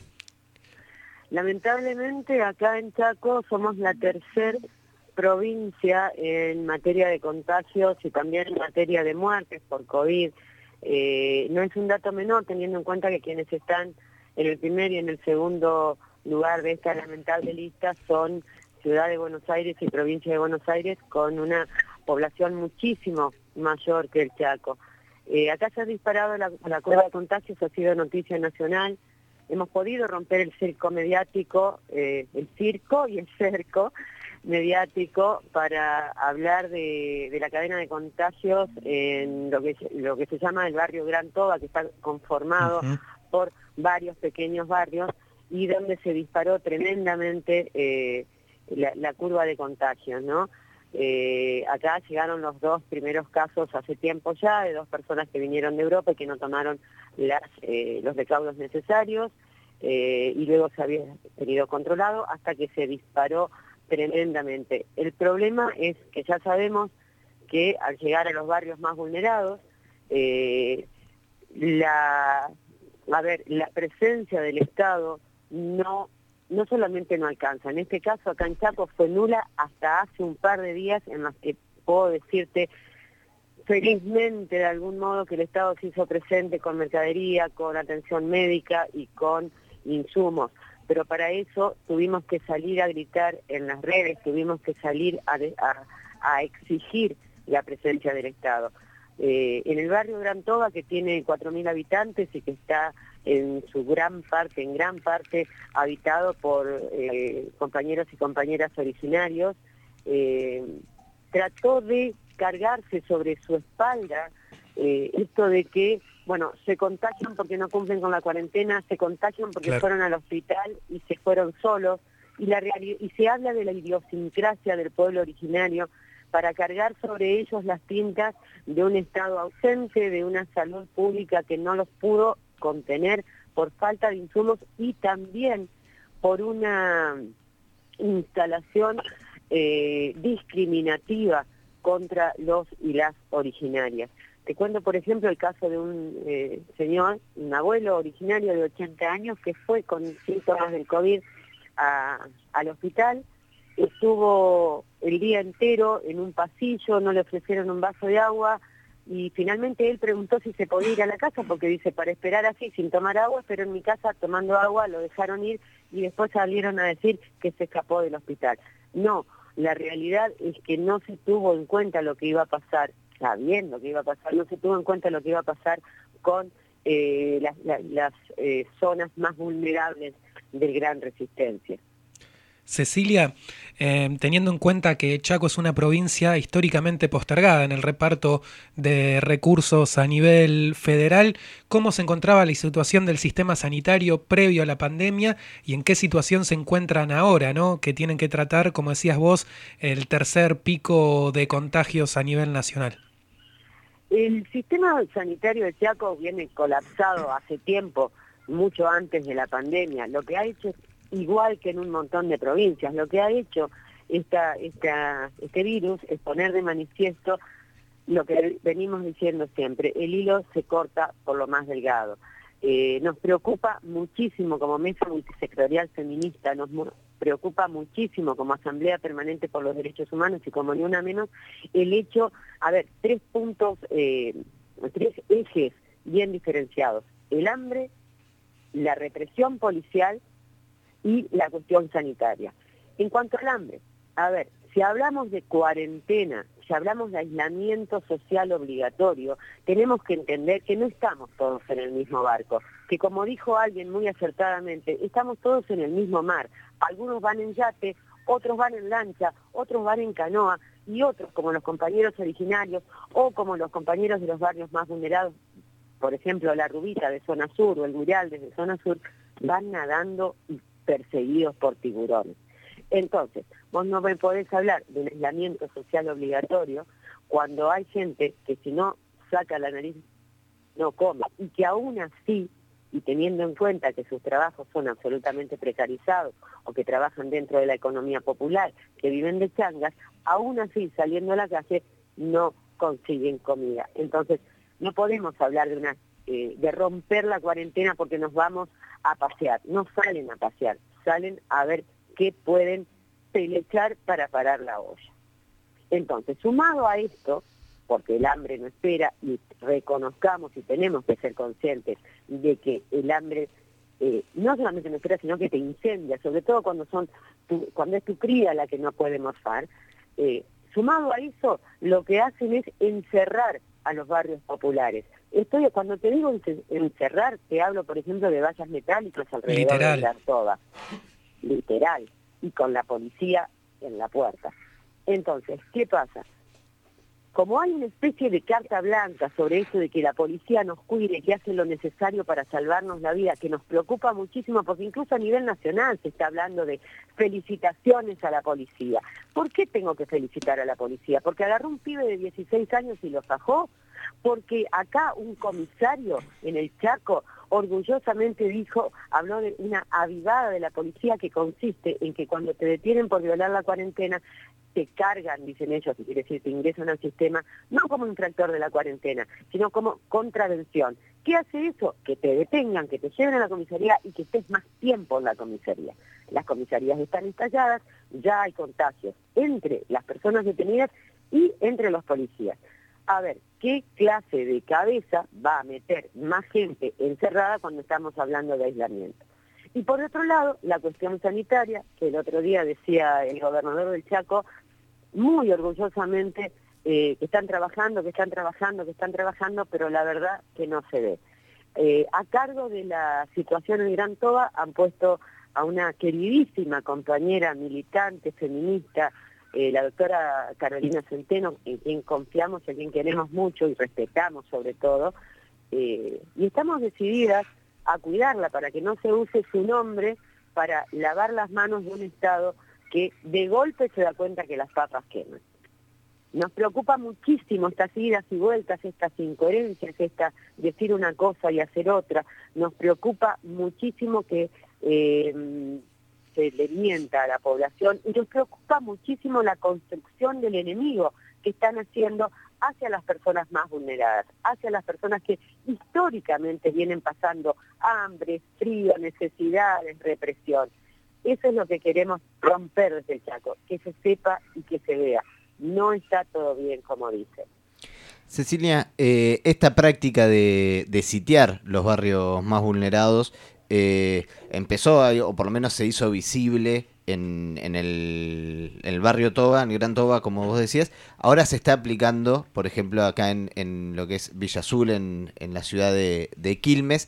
[SPEAKER 23] Lamentablemente acá en Chaco somos la tercera provincia en materia de contagios y también en materia de muertes por COVID. Eh, no es un dato menor teniendo en cuenta que quienes están en el primer y en el segundo lugar de esta lamentable lista son Ciudad de Buenos Aires y Provincia de Buenos Aires, con una población muchísimo mayor que el Chaco. Eh, acá se ha disparado la, la curva de contagios, ha sido noticia nacional. Hemos podido romper el circo mediático, eh, el circo y el cerco mediático para hablar de, de la cadena de contagios en lo que, lo que se llama el barrio Gran Toba, que está conformado uh-huh. por varios pequeños barrios y donde se disparó tremendamente eh, La, la curva de contagios, ¿no? Eh, acá llegaron los dos primeros casos hace tiempo ya, de dos personas que vinieron de Europa y que no tomaron las, eh, los recaudos necesarios, eh, y luego se había tenido controlado hasta que se disparó tremendamente. El problema es que ya sabemos que al llegar a los barrios más vulnerados, eh, la, a ver, la presencia del Estado no no solamente no alcanza, en este caso acá en Chaco fue nula hasta hace un par de días en los que puedo decirte felizmente de algún modo que el Estado se hizo presente con mercadería, con atención médica y con insumos, pero para eso tuvimos que salir a gritar en las redes, tuvimos que salir a, a, a exigir la presencia del Estado. Eh, en el barrio Gran Toba, que tiene cuatro mil habitantes y que está en su gran parte, en gran parte habitado por eh, compañeros y compañeras originarios, eh, trató de cargarse sobre su espalda eh, esto de que, bueno, se contagian porque no cumplen con la cuarentena, se contagian porque claro. fueron al hospital y se fueron solos, y, la y se habla de la idiosincrasia del pueblo originario para cargar sobre ellos las tintas de un Estado ausente, de una salud pública que no los pudo contener por falta de insumos y también por una instalación eh, discriminativa contra los y las originarias. Te cuento, por ejemplo, el caso de un eh, señor, un abuelo originario de ochenta años que fue con síntomas del COVID a, al hospital. Estuvo el día entero en un pasillo, no le ofrecieron un vaso de agua y finalmente él preguntó si se podía ir a la casa porque dice, para esperar así sin tomar agua, pero en mi casa tomando agua lo dejaron ir y después salieron a decir que se escapó del hospital. No, la realidad es que no se tuvo en cuenta lo que iba a pasar, sabiendo que iba a pasar, no se tuvo en cuenta lo que iba a pasar con eh, las, las, las eh, zonas más vulnerables del Gran Resistencia.
[SPEAKER 2] Cecilia, eh, teniendo en cuenta que Chaco es una provincia históricamente postergada en el reparto de recursos a nivel federal, ¿cómo se encontraba la situación del sistema sanitario previo a la pandemia y en qué situación se encuentran ahora, ¿no? Que tienen que tratar, como decías vos, el tercer pico de contagios a nivel nacional.
[SPEAKER 23] El sistema sanitario de Chaco viene colapsado hace tiempo, mucho antes de la pandemia. Lo que ha hecho es igual que en un montón de provincias. Lo que ha hecho esta, esta, este virus es poner de manifiesto lo que venimos diciendo siempre. El hilo se corta por lo más delgado. Eh, nos preocupa muchísimo como Mesa Multisectorial Feminista, nos mu- preocupa muchísimo como Asamblea Permanente por los Derechos Humanos y como Ni Una Menos, el hecho, a ver, tres puntos, eh, tres ejes bien diferenciados: el hambre, la represión policial y la cuestión sanitaria. En cuanto al hambre, a ver, si hablamos de cuarentena, si hablamos de aislamiento social obligatorio, tenemos que entender que no estamos todos en el mismo barco, que como dijo alguien muy acertadamente, estamos todos en el mismo mar. Algunos van en yate, otros van en lancha, otros van en canoa, y otros, como los compañeros originarios o como los compañeros de los barrios más vulnerados, por ejemplo la Rubita de Zona Sur o el Mural desde Zona Sur, van nadando y perseguidos por tiburones. Entonces, vos no me podés hablar de un aislamiento social obligatorio cuando hay gente que si no saca la nariz no come, y que aún así, y teniendo en cuenta que sus trabajos son absolutamente precarizados o que trabajan dentro de la economía popular, que viven de changas, aún así saliendo a la calle no consiguen comida. Entonces, no podemos hablar de una eh, de romper la cuarentena porque nos vamos a pasear. No salen a pasear, salen a ver qué pueden pelechar para parar la olla. Entonces, sumado a esto, porque el hambre no espera, y reconozcamos y tenemos que ser conscientes de que el hambre eh, no solamente no espera, sino que te incendia, sobre todo cuando son tu, cuando es tu cría la que no puede morfar. Eh, sumado a eso, lo que hacen es encerrar a los barrios populares. Estoy, cuando te digo encerrar, te hablo, por ejemplo, de vallas metálicas alrededor
[SPEAKER 2] Literal.
[SPEAKER 23] de la Artoba. Literal. Y con la policía en la puerta. Entonces, ¿qué pasa? Como hay una especie de carta blanca sobre eso de que la policía nos cuide, que hace lo necesario para salvarnos la vida, que nos preocupa muchísimo, porque incluso a nivel nacional se está hablando de felicitaciones a la policía. ¿Por qué tengo que felicitar a la policía? ¿Porque agarró un pibe de dieciséis años y lo fajó? Porque acá un comisario en el Chaco orgullosamente dijo, habló de una avivada de la policía que consiste en que cuando te detienen por violar la cuarentena, te cargan, dicen ellos, quiere decir, te ingresan al sistema, no como infractor de la cuarentena, sino como contravención. ¿Qué hace eso? Que te detengan, que te lleven a la comisaría y que estés más tiempo en la comisaría. Las comisarías están estalladas, ya hay contagios entre las personas detenidas y entre los policías. A ver, ¿qué clase de cabeza va a meter más gente encerrada cuando estamos hablando de aislamiento? Y por otro lado, la cuestión sanitaria, que el otro día decía el gobernador del Chaco, muy orgullosamente, eh, que están trabajando, que están trabajando, que están trabajando, pero la verdad que no se ve. Eh, a cargo de la situación en Gran Toba han puesto a una queridísima compañera militante, feminista, eh, la doctora Carolina Centeno, en quien confiamos y a quien queremos mucho y respetamos sobre todo, eh, y estamos decididas a cuidarla para que no se use su nombre para lavar las manos de un Estado que de golpe se da cuenta que las papas queman. Nos preocupa muchísimo estas idas y vueltas, estas incoherencias, esta decir una cosa y hacer otra. Nos preocupa muchísimo que eh, se le mienta a la población y nos preocupa muchísimo la construcción del enemigo que están haciendo hacia las personas más vulneradas, hacia las personas que históricamente vienen pasando hambre, frío, necesidades, represión. Eso es lo que queremos romper desde el Chaco, que se sepa y que se vea. No está todo bien, como dicen.
[SPEAKER 4] Cecilia, eh, esta práctica de, de sitiar los barrios más vulnerados eh, empezó, a, o por lo menos se hizo visible en, en el, el barrio Toba, en Gran Toba, como vos decías. Ahora se está aplicando, por ejemplo, acá en, en lo que es Villa Azul, en, en la ciudad de, de Quilmes,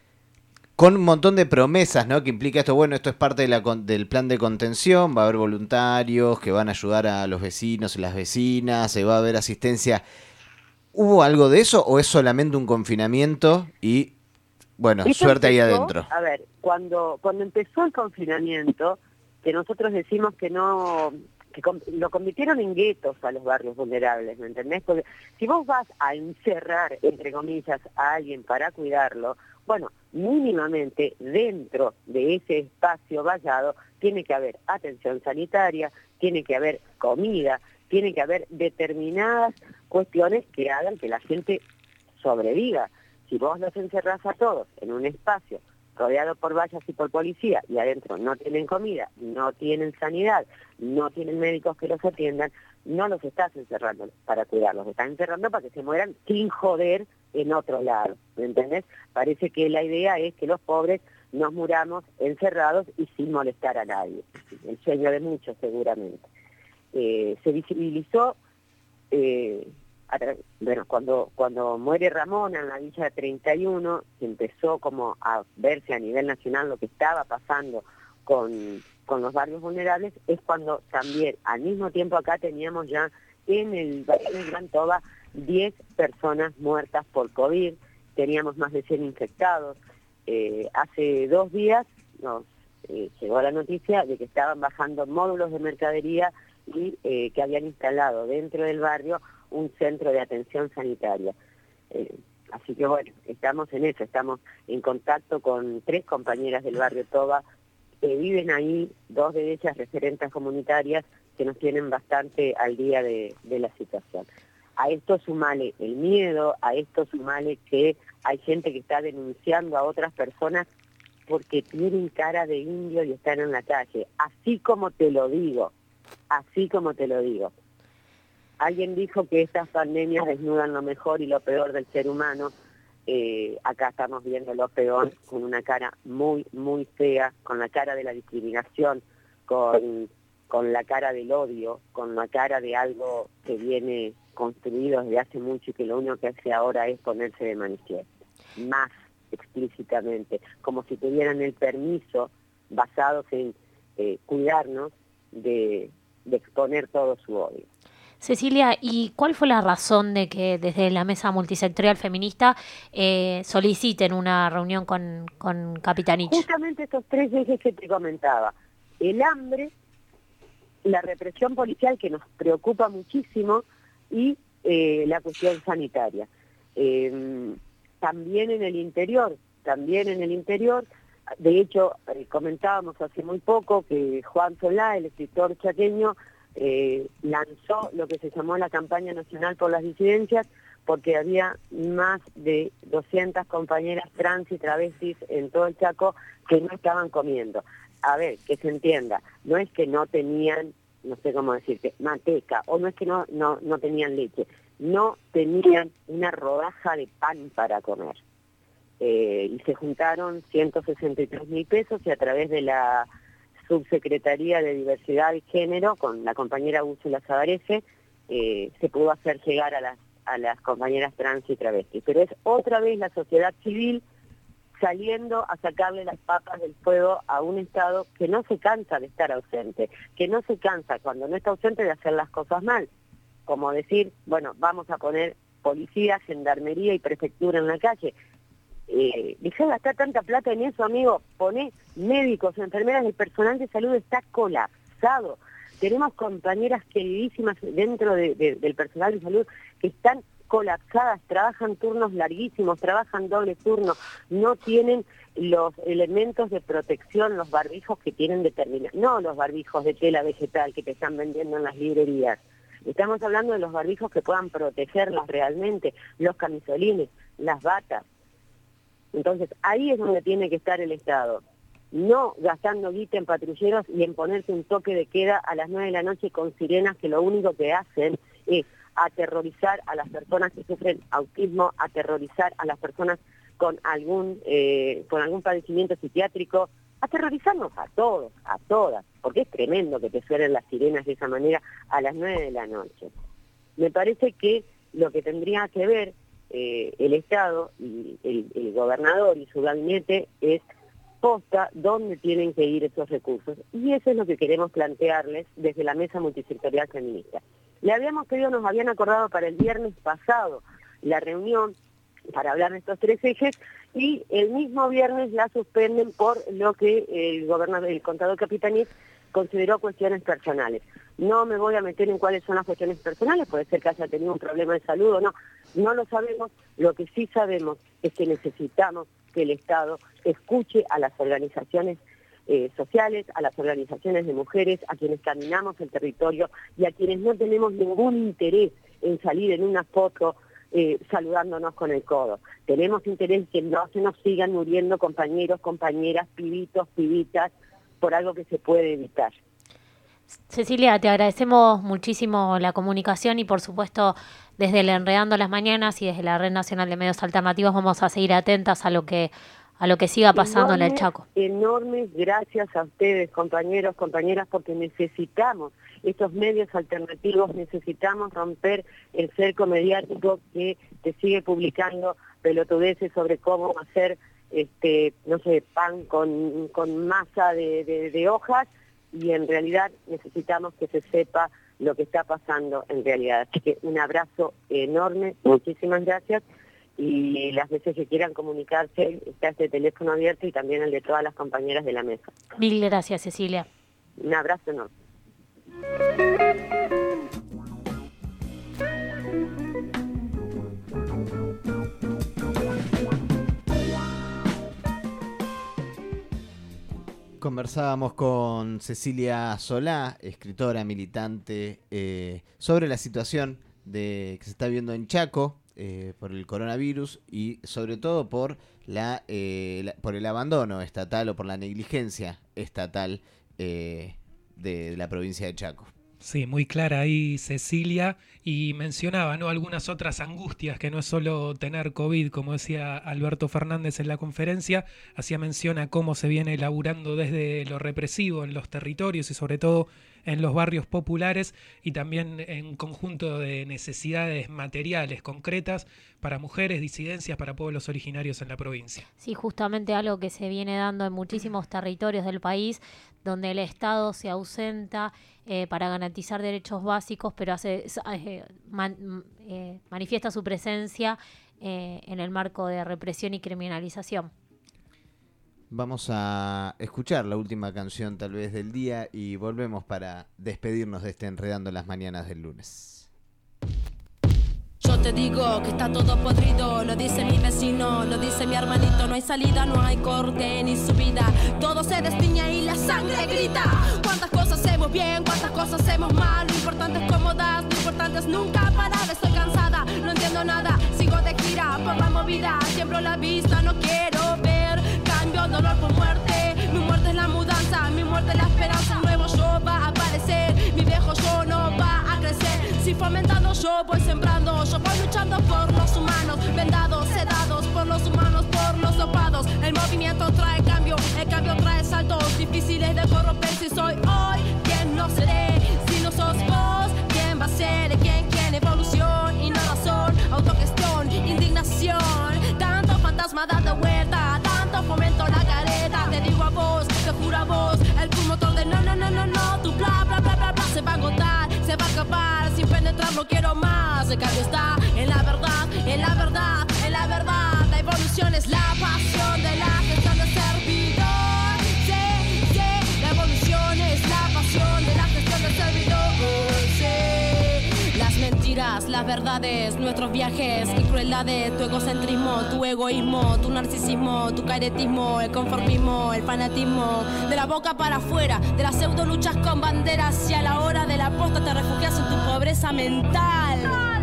[SPEAKER 4] con un montón de promesas, ¿no? Que implica esto, bueno, esto es parte de la, del plan de contención, va a haber voluntarios que van a ayudar a los vecinos y las vecinas, se va a haber asistencia. ¿Hubo algo de eso o es solamente un confinamiento y, bueno,
[SPEAKER 23] Esto
[SPEAKER 4] suerte
[SPEAKER 23] empezó,
[SPEAKER 4] ahí adentro?
[SPEAKER 23] A ver, cuando, cuando empezó el confinamiento, que nosotros decimos que no, que com- lo convirtieron en guetos a los barrios vulnerables, ¿me entendés? Porque si vos vas a encerrar, entre comillas, a alguien para cuidarlo, bueno, mínimamente dentro de ese espacio vallado tiene que haber atención sanitaria, tiene que haber comida, tiene que haber determinadas cuestiones que hagan que la gente sobreviva. Si vos los encerrás a todos en un espacio rodeado por vallas y por policía, y adentro no tienen comida, no tienen sanidad, no tienen médicos que los atiendan, no los estás encerrando para cuidarlos, los estás encerrando para que se mueran sin joder en otro lado, ¿me entendés? Parece que la idea es que los pobres nos muramos encerrados y sin molestar a nadie, el sueño de muchos seguramente. Eh, se visibilizó, eh, a tra- bueno, cuando, cuando muere Ramona en la Villa treinta y uno, se empezó como a verse a nivel nacional lo que estaba pasando con, con los barrios vulnerables, es cuando también al mismo tiempo acá teníamos ya en el barrio de Gran Toba diez personas muertas por COVID, teníamos más de cien infectados. Eh, hace dos días nos eh, llegó la noticia de que estaban bajando módulos de mercadería y eh, que habían instalado dentro del barrio un centro de atención sanitaria. Eh, así que bueno, estamos en eso, estamos en contacto con tres compañeras del barrio Toba que viven ahí, dos de ellas referentes comunitarias que nos tienen bastante al día de, de la situación. A esto sumale el miedo, a esto sumale que hay gente que está denunciando a otras personas porque tienen cara de indio y están en la calle, así como te lo digo, así como te lo digo. Alguien dijo que estas pandemias desnudan lo mejor y lo peor del ser humano. Eh, acá estamos viendo lo peor, con una cara muy, muy fea, con la cara de la discriminación, con, con la cara del odio, con la cara de algo que viene construido desde hace mucho y que lo único que hace ahora es ponerse de manifiesto, más explícitamente, como si tuvieran el permiso, basados en eh, cuidarnos, de, de exponer todo su odio.
[SPEAKER 3] Cecilia, ¿y cuál fue la razón de que desde la Mesa Multisectorial Feminista eh, soliciten una reunión con, con Capitanich?
[SPEAKER 23] Justamente estos tres ejes que te comentaba. El hambre, la represión policial que nos preocupa muchísimo y eh, la cuestión sanitaria. Eh, también en el interior, también en el interior, de hecho eh, comentábamos hace muy poco que Juan Solá, el escritor chaqueño, Eh, lanzó lo que se llamó la campaña nacional por las disidencias porque había más de doscientas compañeras trans y travestis en todo el Chaco que no estaban comiendo. A ver, que se entienda, no es que no tenían, no sé cómo decirte, manteca, o no es que no, no, no tenían leche, no tenían una rodaja de pan para comer. Eh, y se juntaron ciento sesenta y tres mil pesos y a través de la Subsecretaría de Diversidad y Género, con la compañera Úrsula Sabarese, eh, se pudo hacer llegar a las, a las compañeras trans y travestis. Pero es otra vez la sociedad civil saliendo a sacarle las papas del fuego a un Estado que no se cansa de estar ausente, que no se cansa cuando no está ausente de hacer las cosas mal. Como decir, bueno, vamos a poner policía, gendarmería y prefectura en la calle. Eh, dejá de gastar tanta plata en eso, amigo. Poné médicos, enfermeras, el personal de salud está colapsado. Tenemos compañeras queridísimas dentro de, de, del personal de salud que están colapsadas, trabajan turnos larguísimos, trabajan doble turno, no tienen los elementos de protección, los barbijos que tienen determinados, no los barbijos de tela vegetal que te están vendiendo en las librerías. Estamos hablando de los barbijos que puedan protegerlos realmente, los camisolines, las batas. Entonces, ahí es donde tiene que estar el Estado, no gastando guita en patrulleros y en ponerse un toque de queda a las nueve de la noche con sirenas que lo único que hacen es aterrorizar a las personas que sufren autismo, aterrorizar a las personas con algún, eh, con algún padecimiento psiquiátrico, aterrorizarnos a todos, a todas, porque es tremendo que te suenen las sirenas de esa manera a las nueve de la noche. Me parece que lo que tendría que ver Eh, el Estado y el, el gobernador y su gabinete es posta dónde tienen que ir esos recursos. Y eso es lo que queremos plantearles desde la Mesa Multisectorial Feminista. Le habíamos pedido, nos habían acordado para el viernes pasado la reunión para hablar de estos tres ejes y el mismo viernes la suspenden por lo que el gobernador, el contador Capitanich consideró cuestiones personales. No me voy a meter en cuáles son las cuestiones personales, puede ser que haya tenido un problema de salud o no, no lo sabemos. Lo que sí sabemos es que necesitamos que el Estado escuche a las organizaciones eh, sociales, a las organizaciones de mujeres, a quienes caminamos el territorio y a quienes no tenemos ningún interés en salir en una foto eh, saludándonos con el codo. Tenemos interés en que no se nos sigan muriendo compañeros, compañeras, pibitos, pibitas, por algo que se puede evitar.
[SPEAKER 3] Cecilia, te agradecemos muchísimo la comunicación y por supuesto desde el Enredando las Mañanas y desde la Red Nacional de Medios Alternativos vamos a seguir atentas a lo que a lo que siga pasando
[SPEAKER 23] enormes,
[SPEAKER 3] en el Chaco.
[SPEAKER 23] Enormes gracias a ustedes, compañeros, compañeras, porque necesitamos estos medios alternativos, necesitamos romper el cerco mediático que te sigue publicando pelotudeces sobre cómo hacer, este, no sé, pan con, con masa de, de, de hojas, y en realidad necesitamos que se sepa lo que está pasando en realidad. Así que un abrazo enorme, muchísimas gracias, y las veces que quieran comunicarse está este teléfono abierto y también el de todas las compañeras de la mesa.
[SPEAKER 3] Mil gracias, Cecilia.
[SPEAKER 23] Un abrazo enorme.
[SPEAKER 4] Conversábamos con Cecilia Solá, escritora, militante, eh, sobre la situación de, que se está viendo en Chaco eh, por el coronavirus y sobre todo por, la, eh, la, por el abandono estatal o por la negligencia estatal eh, de, de la provincia de Chaco.
[SPEAKER 2] Sí, muy clara ahí Cecilia, y mencionaba, ¿no?, algunas otras angustias, que no es solo tener COVID, como decía Alberto Fernández en la conferencia, hacía mención a cómo se viene elaborando desde lo represivo en los territorios y sobre todo en los barrios populares, y también en un conjunto de necesidades materiales concretas para mujeres, disidencias, para pueblos originarios en la provincia.
[SPEAKER 3] Sí, justamente algo que se viene dando en muchísimos territorios del país, donde el Estado se ausenta eh, para garantizar derechos básicos, pero hace eh, man, eh, manifiesta su presencia eh, en el marco de represión y criminalización.
[SPEAKER 4] Vamos a escuchar la última canción tal vez del día y volvemos para despedirnos de este Enredando las Mañanas del lunes.
[SPEAKER 8] Yo te digo que está todo podrido, lo dice mi vecino, lo dice mi hermanito. No hay salida, no hay corte ni subida, todo se destiña y la sangre grita. Cuántas cosas hacemos bien, cuántas cosas hacemos mal. Lo importante es cómo das, lo importante es nunca parar. Estoy cansada, no entiendo nada, sigo de gira por la movida. Siembro la vista, no quiero ver cambio, dolor por muerte. Mi muerte es la mudanza, mi muerte es la esperanza. Un nuevo yo va a aparecer, mi viejo yo no va a crecer. Si fomentando yo voy sembrando, yo voy luchando por los humanos, vendados, sedados por los humanos, por los dopados. El movimiento trae cambio, el cambio trae saltos difíciles de corromper. Si soy hoy, ¿quién no seré? Si no sos vos, ¿quién va a ser? ¿Quién, quién? Evolución, innovación, autogestión, indignación. Tanto fantasma dando vuelta, tanto fomento la careta. Te digo a vos, te juro a vos, el tu motor de no, no, no, no, no. Tu bla, bla, bla, bla, bla se va a agotar, se va a acabar. Sin penetrar no quiero más. El cambio está en la verdad, en la verdad, en la verdad. La evolución es la pasión de la gestión de servidor. Sí, sí, la evolución es la pasión de la gestión de servidor. Sí, las mentiras, las verdades, nuestros viajes y crueldades, tu egocentrismo, tu egoísmo, tu narcisismo, tu caretismo, el conformismo, el fanatismo. De la boca para afuera, de las pseudo luchas con banderas, y a la hora de la posta te refugias en tu pobreza mental.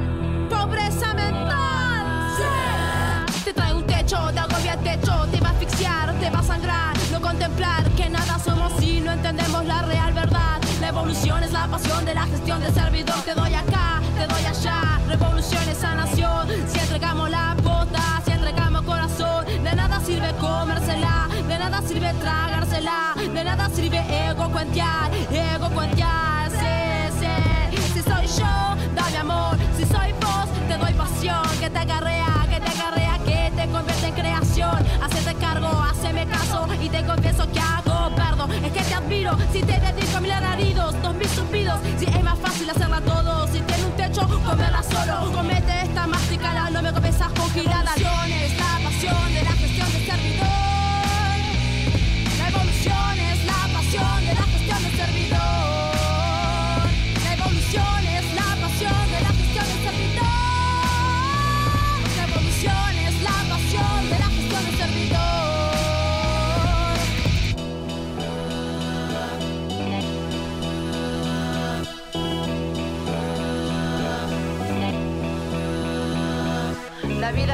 [SPEAKER 8] Pobreza mental, sí. Te trae un techo, te agobia el techo, te va a asfixiar, te va a sangrar. No contemplar que nada somos si no entendemos la real verdad. La evolución es la pasión de la gestión del servidor. Te doy acá, te doy allá. Revolución es sanación. Si entregamos la bota, si entregamos corazón, de nada sirve comérsela, de nada sirve tragársela, de nada sirve ego cuentear, ego cuentear. Sí, sí. Si soy yo, dame amor. Si soy vos, te doy pasión. Que te agarrea, que te agarrea, que te convierte en creación. Hacete cargo, haceme caso y te confieso que hago perdón. Es que te admiro, si te dedico a mil alaridos, dos mil suspidos. Si es más fácil hacerla todo, si tiene un techo, comerla solo. Comete esta, masticala, no me comenzas con giradas. La evolución es la pasión de la gestión de servidor. La evolución es la pasión de la gestión de servidor.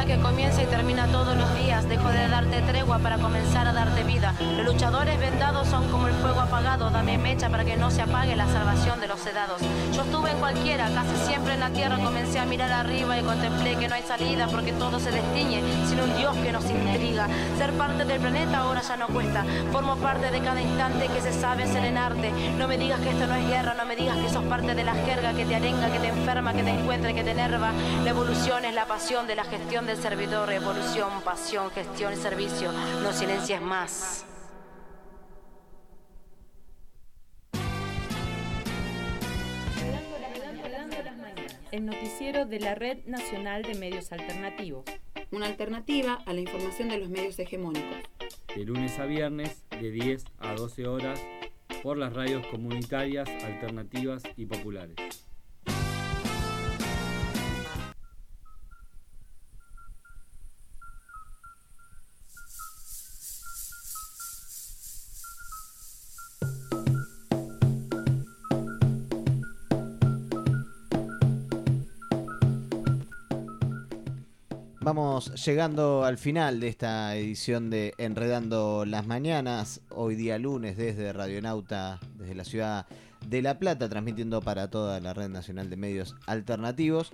[SPEAKER 8] rutina que comienza y termina todos los días. Dejo de darte tregua para comenzar a darte vida. Los luchadores vendados son como el fuego apagado. Dame mecha para que no se apague la salvación de los sedados. Yo estuve en cualquiera, casi siempre en la tierra. Comencé a mirar arriba y contemplé que no hay salida, porque todo se destiñe sin un Dios que nos intriga. Ser parte del planeta ahora ya no cuesta. Formo parte de cada instante que se sabe serenarte. No me digas que esto no es guerra, no me digas que sos parte de la jerga que te arenga, que te enferma, que te encuentra, que te enerva. La evolución es la pasión de la gestión del servidor. Evolución, pasión, gestión y servicio. No silencies más.
[SPEAKER 18] El noticiero de la Red Nacional de Medios Alternativos.
[SPEAKER 19] Una alternativa a la información de los medios hegemónicos.
[SPEAKER 20] De lunes a viernes, de diez a doce horas, por las radios comunitarias, alternativas y populares.
[SPEAKER 4] Vamos llegando al final de esta edición de Enredando las Mañanas, hoy día lunes desde Radionauta, desde la ciudad de La Plata, transmitiendo para toda la Red Nacional de Medios Alternativos.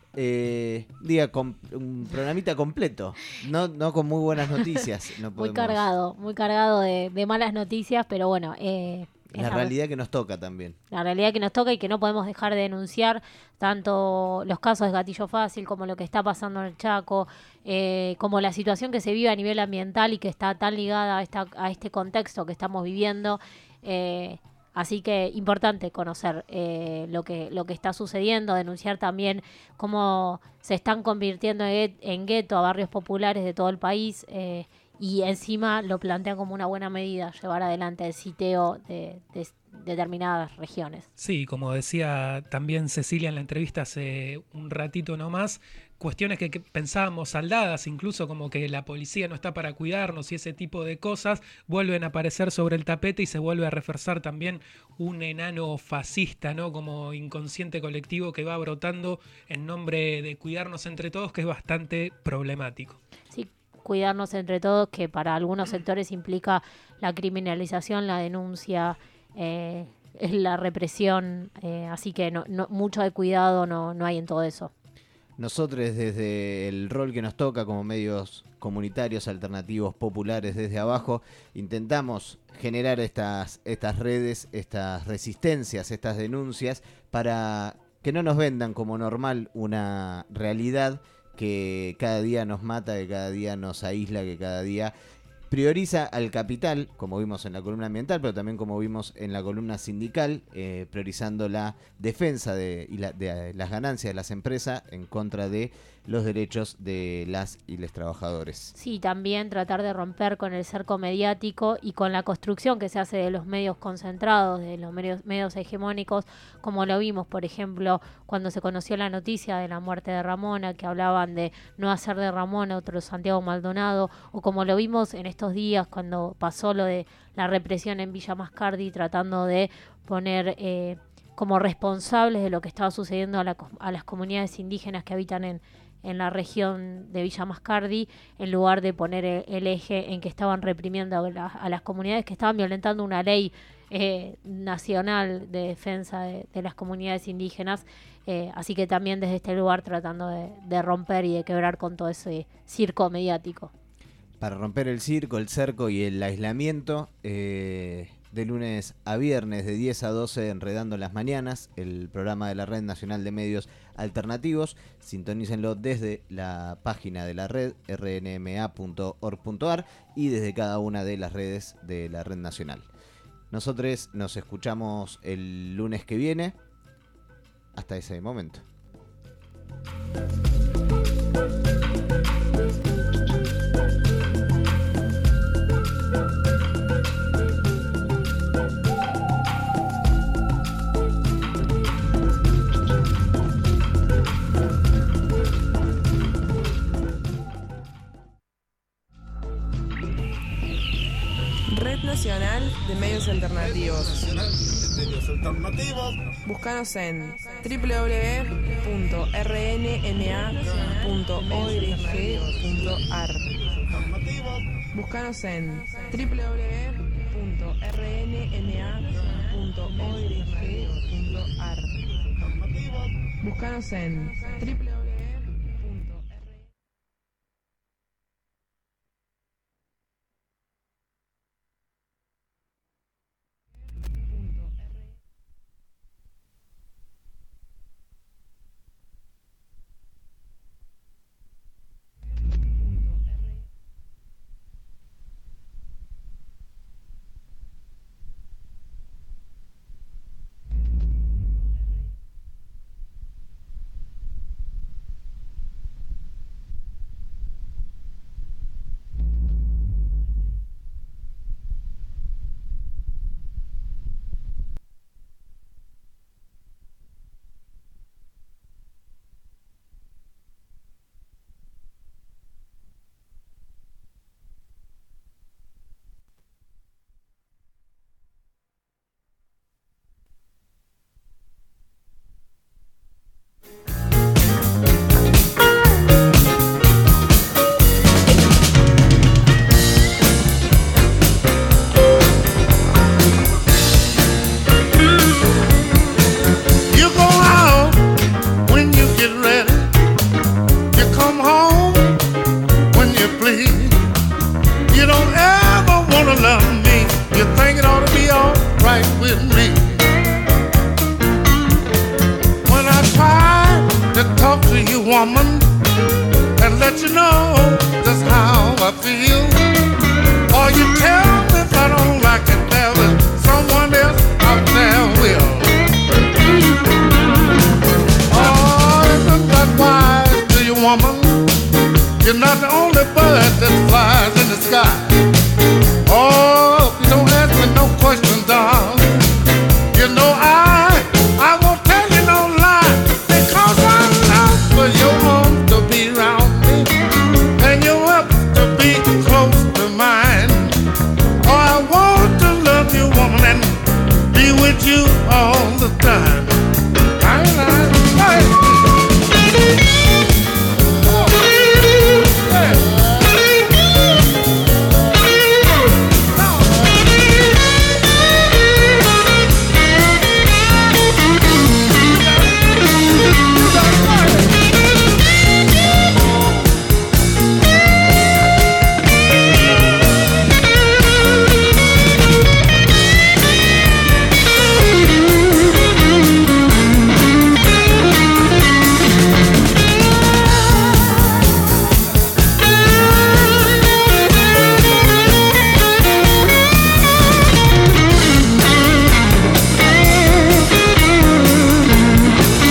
[SPEAKER 4] Eh, día con un programita completo, no, no con muy buenas noticias. No podemos... Muy
[SPEAKER 3] cargado, muy cargado de, de malas noticias, pero bueno... Eh...
[SPEAKER 4] La realidad que nos toca también.
[SPEAKER 3] La realidad que nos toca y que no podemos dejar de denunciar tanto los casos de gatillo fácil como lo que está pasando en el Chaco, eh, como la situación que se vive a nivel ambiental y que está tan ligada a, esta, a este contexto que estamos viviendo. Eh, así que importante conocer eh, lo que lo que está sucediendo, denunciar también cómo se están convirtiendo en, en gueto a barrios populares de todo el país. Eh, Y encima lo plantean como una buena medida llevar adelante el siteo de, de, de determinadas regiones.
[SPEAKER 2] Sí, como decía también Cecilia en la entrevista hace un ratito nomás, cuestiones que, que pensábamos saldadas, incluso como que la policía no está para cuidarnos y ese tipo de cosas, vuelven a aparecer sobre el tapete y se vuelve a reforzar también un enano fascista, ¿no? Como inconsciente colectivo que va brotando en nombre de cuidarnos entre todos, que es bastante problemático.
[SPEAKER 3] Sí. Cuidarnos entre todos, que para algunos sectores implica la criminalización, la denuncia, eh, la represión, eh, así que no, no, mucho de cuidado no, no hay en todo eso.
[SPEAKER 4] Nosotros desde el rol que nos toca como medios comunitarios, alternativos, populares, desde abajo, intentamos generar estas, estas redes, estas resistencias, estas denuncias, para que no nos vendan como normal una realidad que cada día nos mata, que cada día nos aísla, que cada día prioriza al capital, como vimos en la columna ambiental, pero también como vimos en la columna sindical, eh, priorizando la defensa de, y la, de las ganancias de las empresas en contra de los derechos de las y los trabajadores.
[SPEAKER 3] Sí, también tratar de romper con el cerco mediático y con la construcción que se hace de los medios concentrados, de los medios, medios hegemónicos, como lo vimos, por ejemplo, cuando se conoció la noticia de la muerte de Ramona, que hablaban de no hacer de Ramona otro Santiago Maldonado, o como lo vimos en estos días cuando pasó lo de la represión en Villa Mascardi, tratando de poner eh, como responsables de lo que estaba sucediendo a, la, a las comunidades indígenas que habitan en en la región de Villa Mascardi, en lugar de poner el, el eje en que estaban reprimiendo a, la, a las comunidades, que estaban violentando una ley eh, nacional de defensa de, de las comunidades indígenas. Eh, así que también desde este lugar tratando de, de romper y de quebrar con todo ese circo mediático.
[SPEAKER 4] Para romper el circo, el cerco y el aislamiento, eh, de lunes a viernes de diez a doce Enredando las Mañanas, el programa de la Red Nacional de Medios Alternativos. Sintonícenlo desde la página de la red, r n m a punto org punto a r, y desde cada una de las redes de la Red Nacional. Nosotros nos escuchamos el lunes que viene. Hasta ese momento.
[SPEAKER 6] Red Nacional de Medios Alternativos.
[SPEAKER 7] Nacional de Medios Alternativos.
[SPEAKER 6] Búscanos en w w w punto r n m a punto org punto ar. Búscanos en doble u doble u doble u punto r n m a punto org punto ar. Búscanos en doble u doble u doble u
[SPEAKER 9] woman, and let you know just how I feel. Or you tell me if I don't like it, there is someone else out there will. Oh, isn't that wise to you, woman? You're not the only bird that flies in the sky.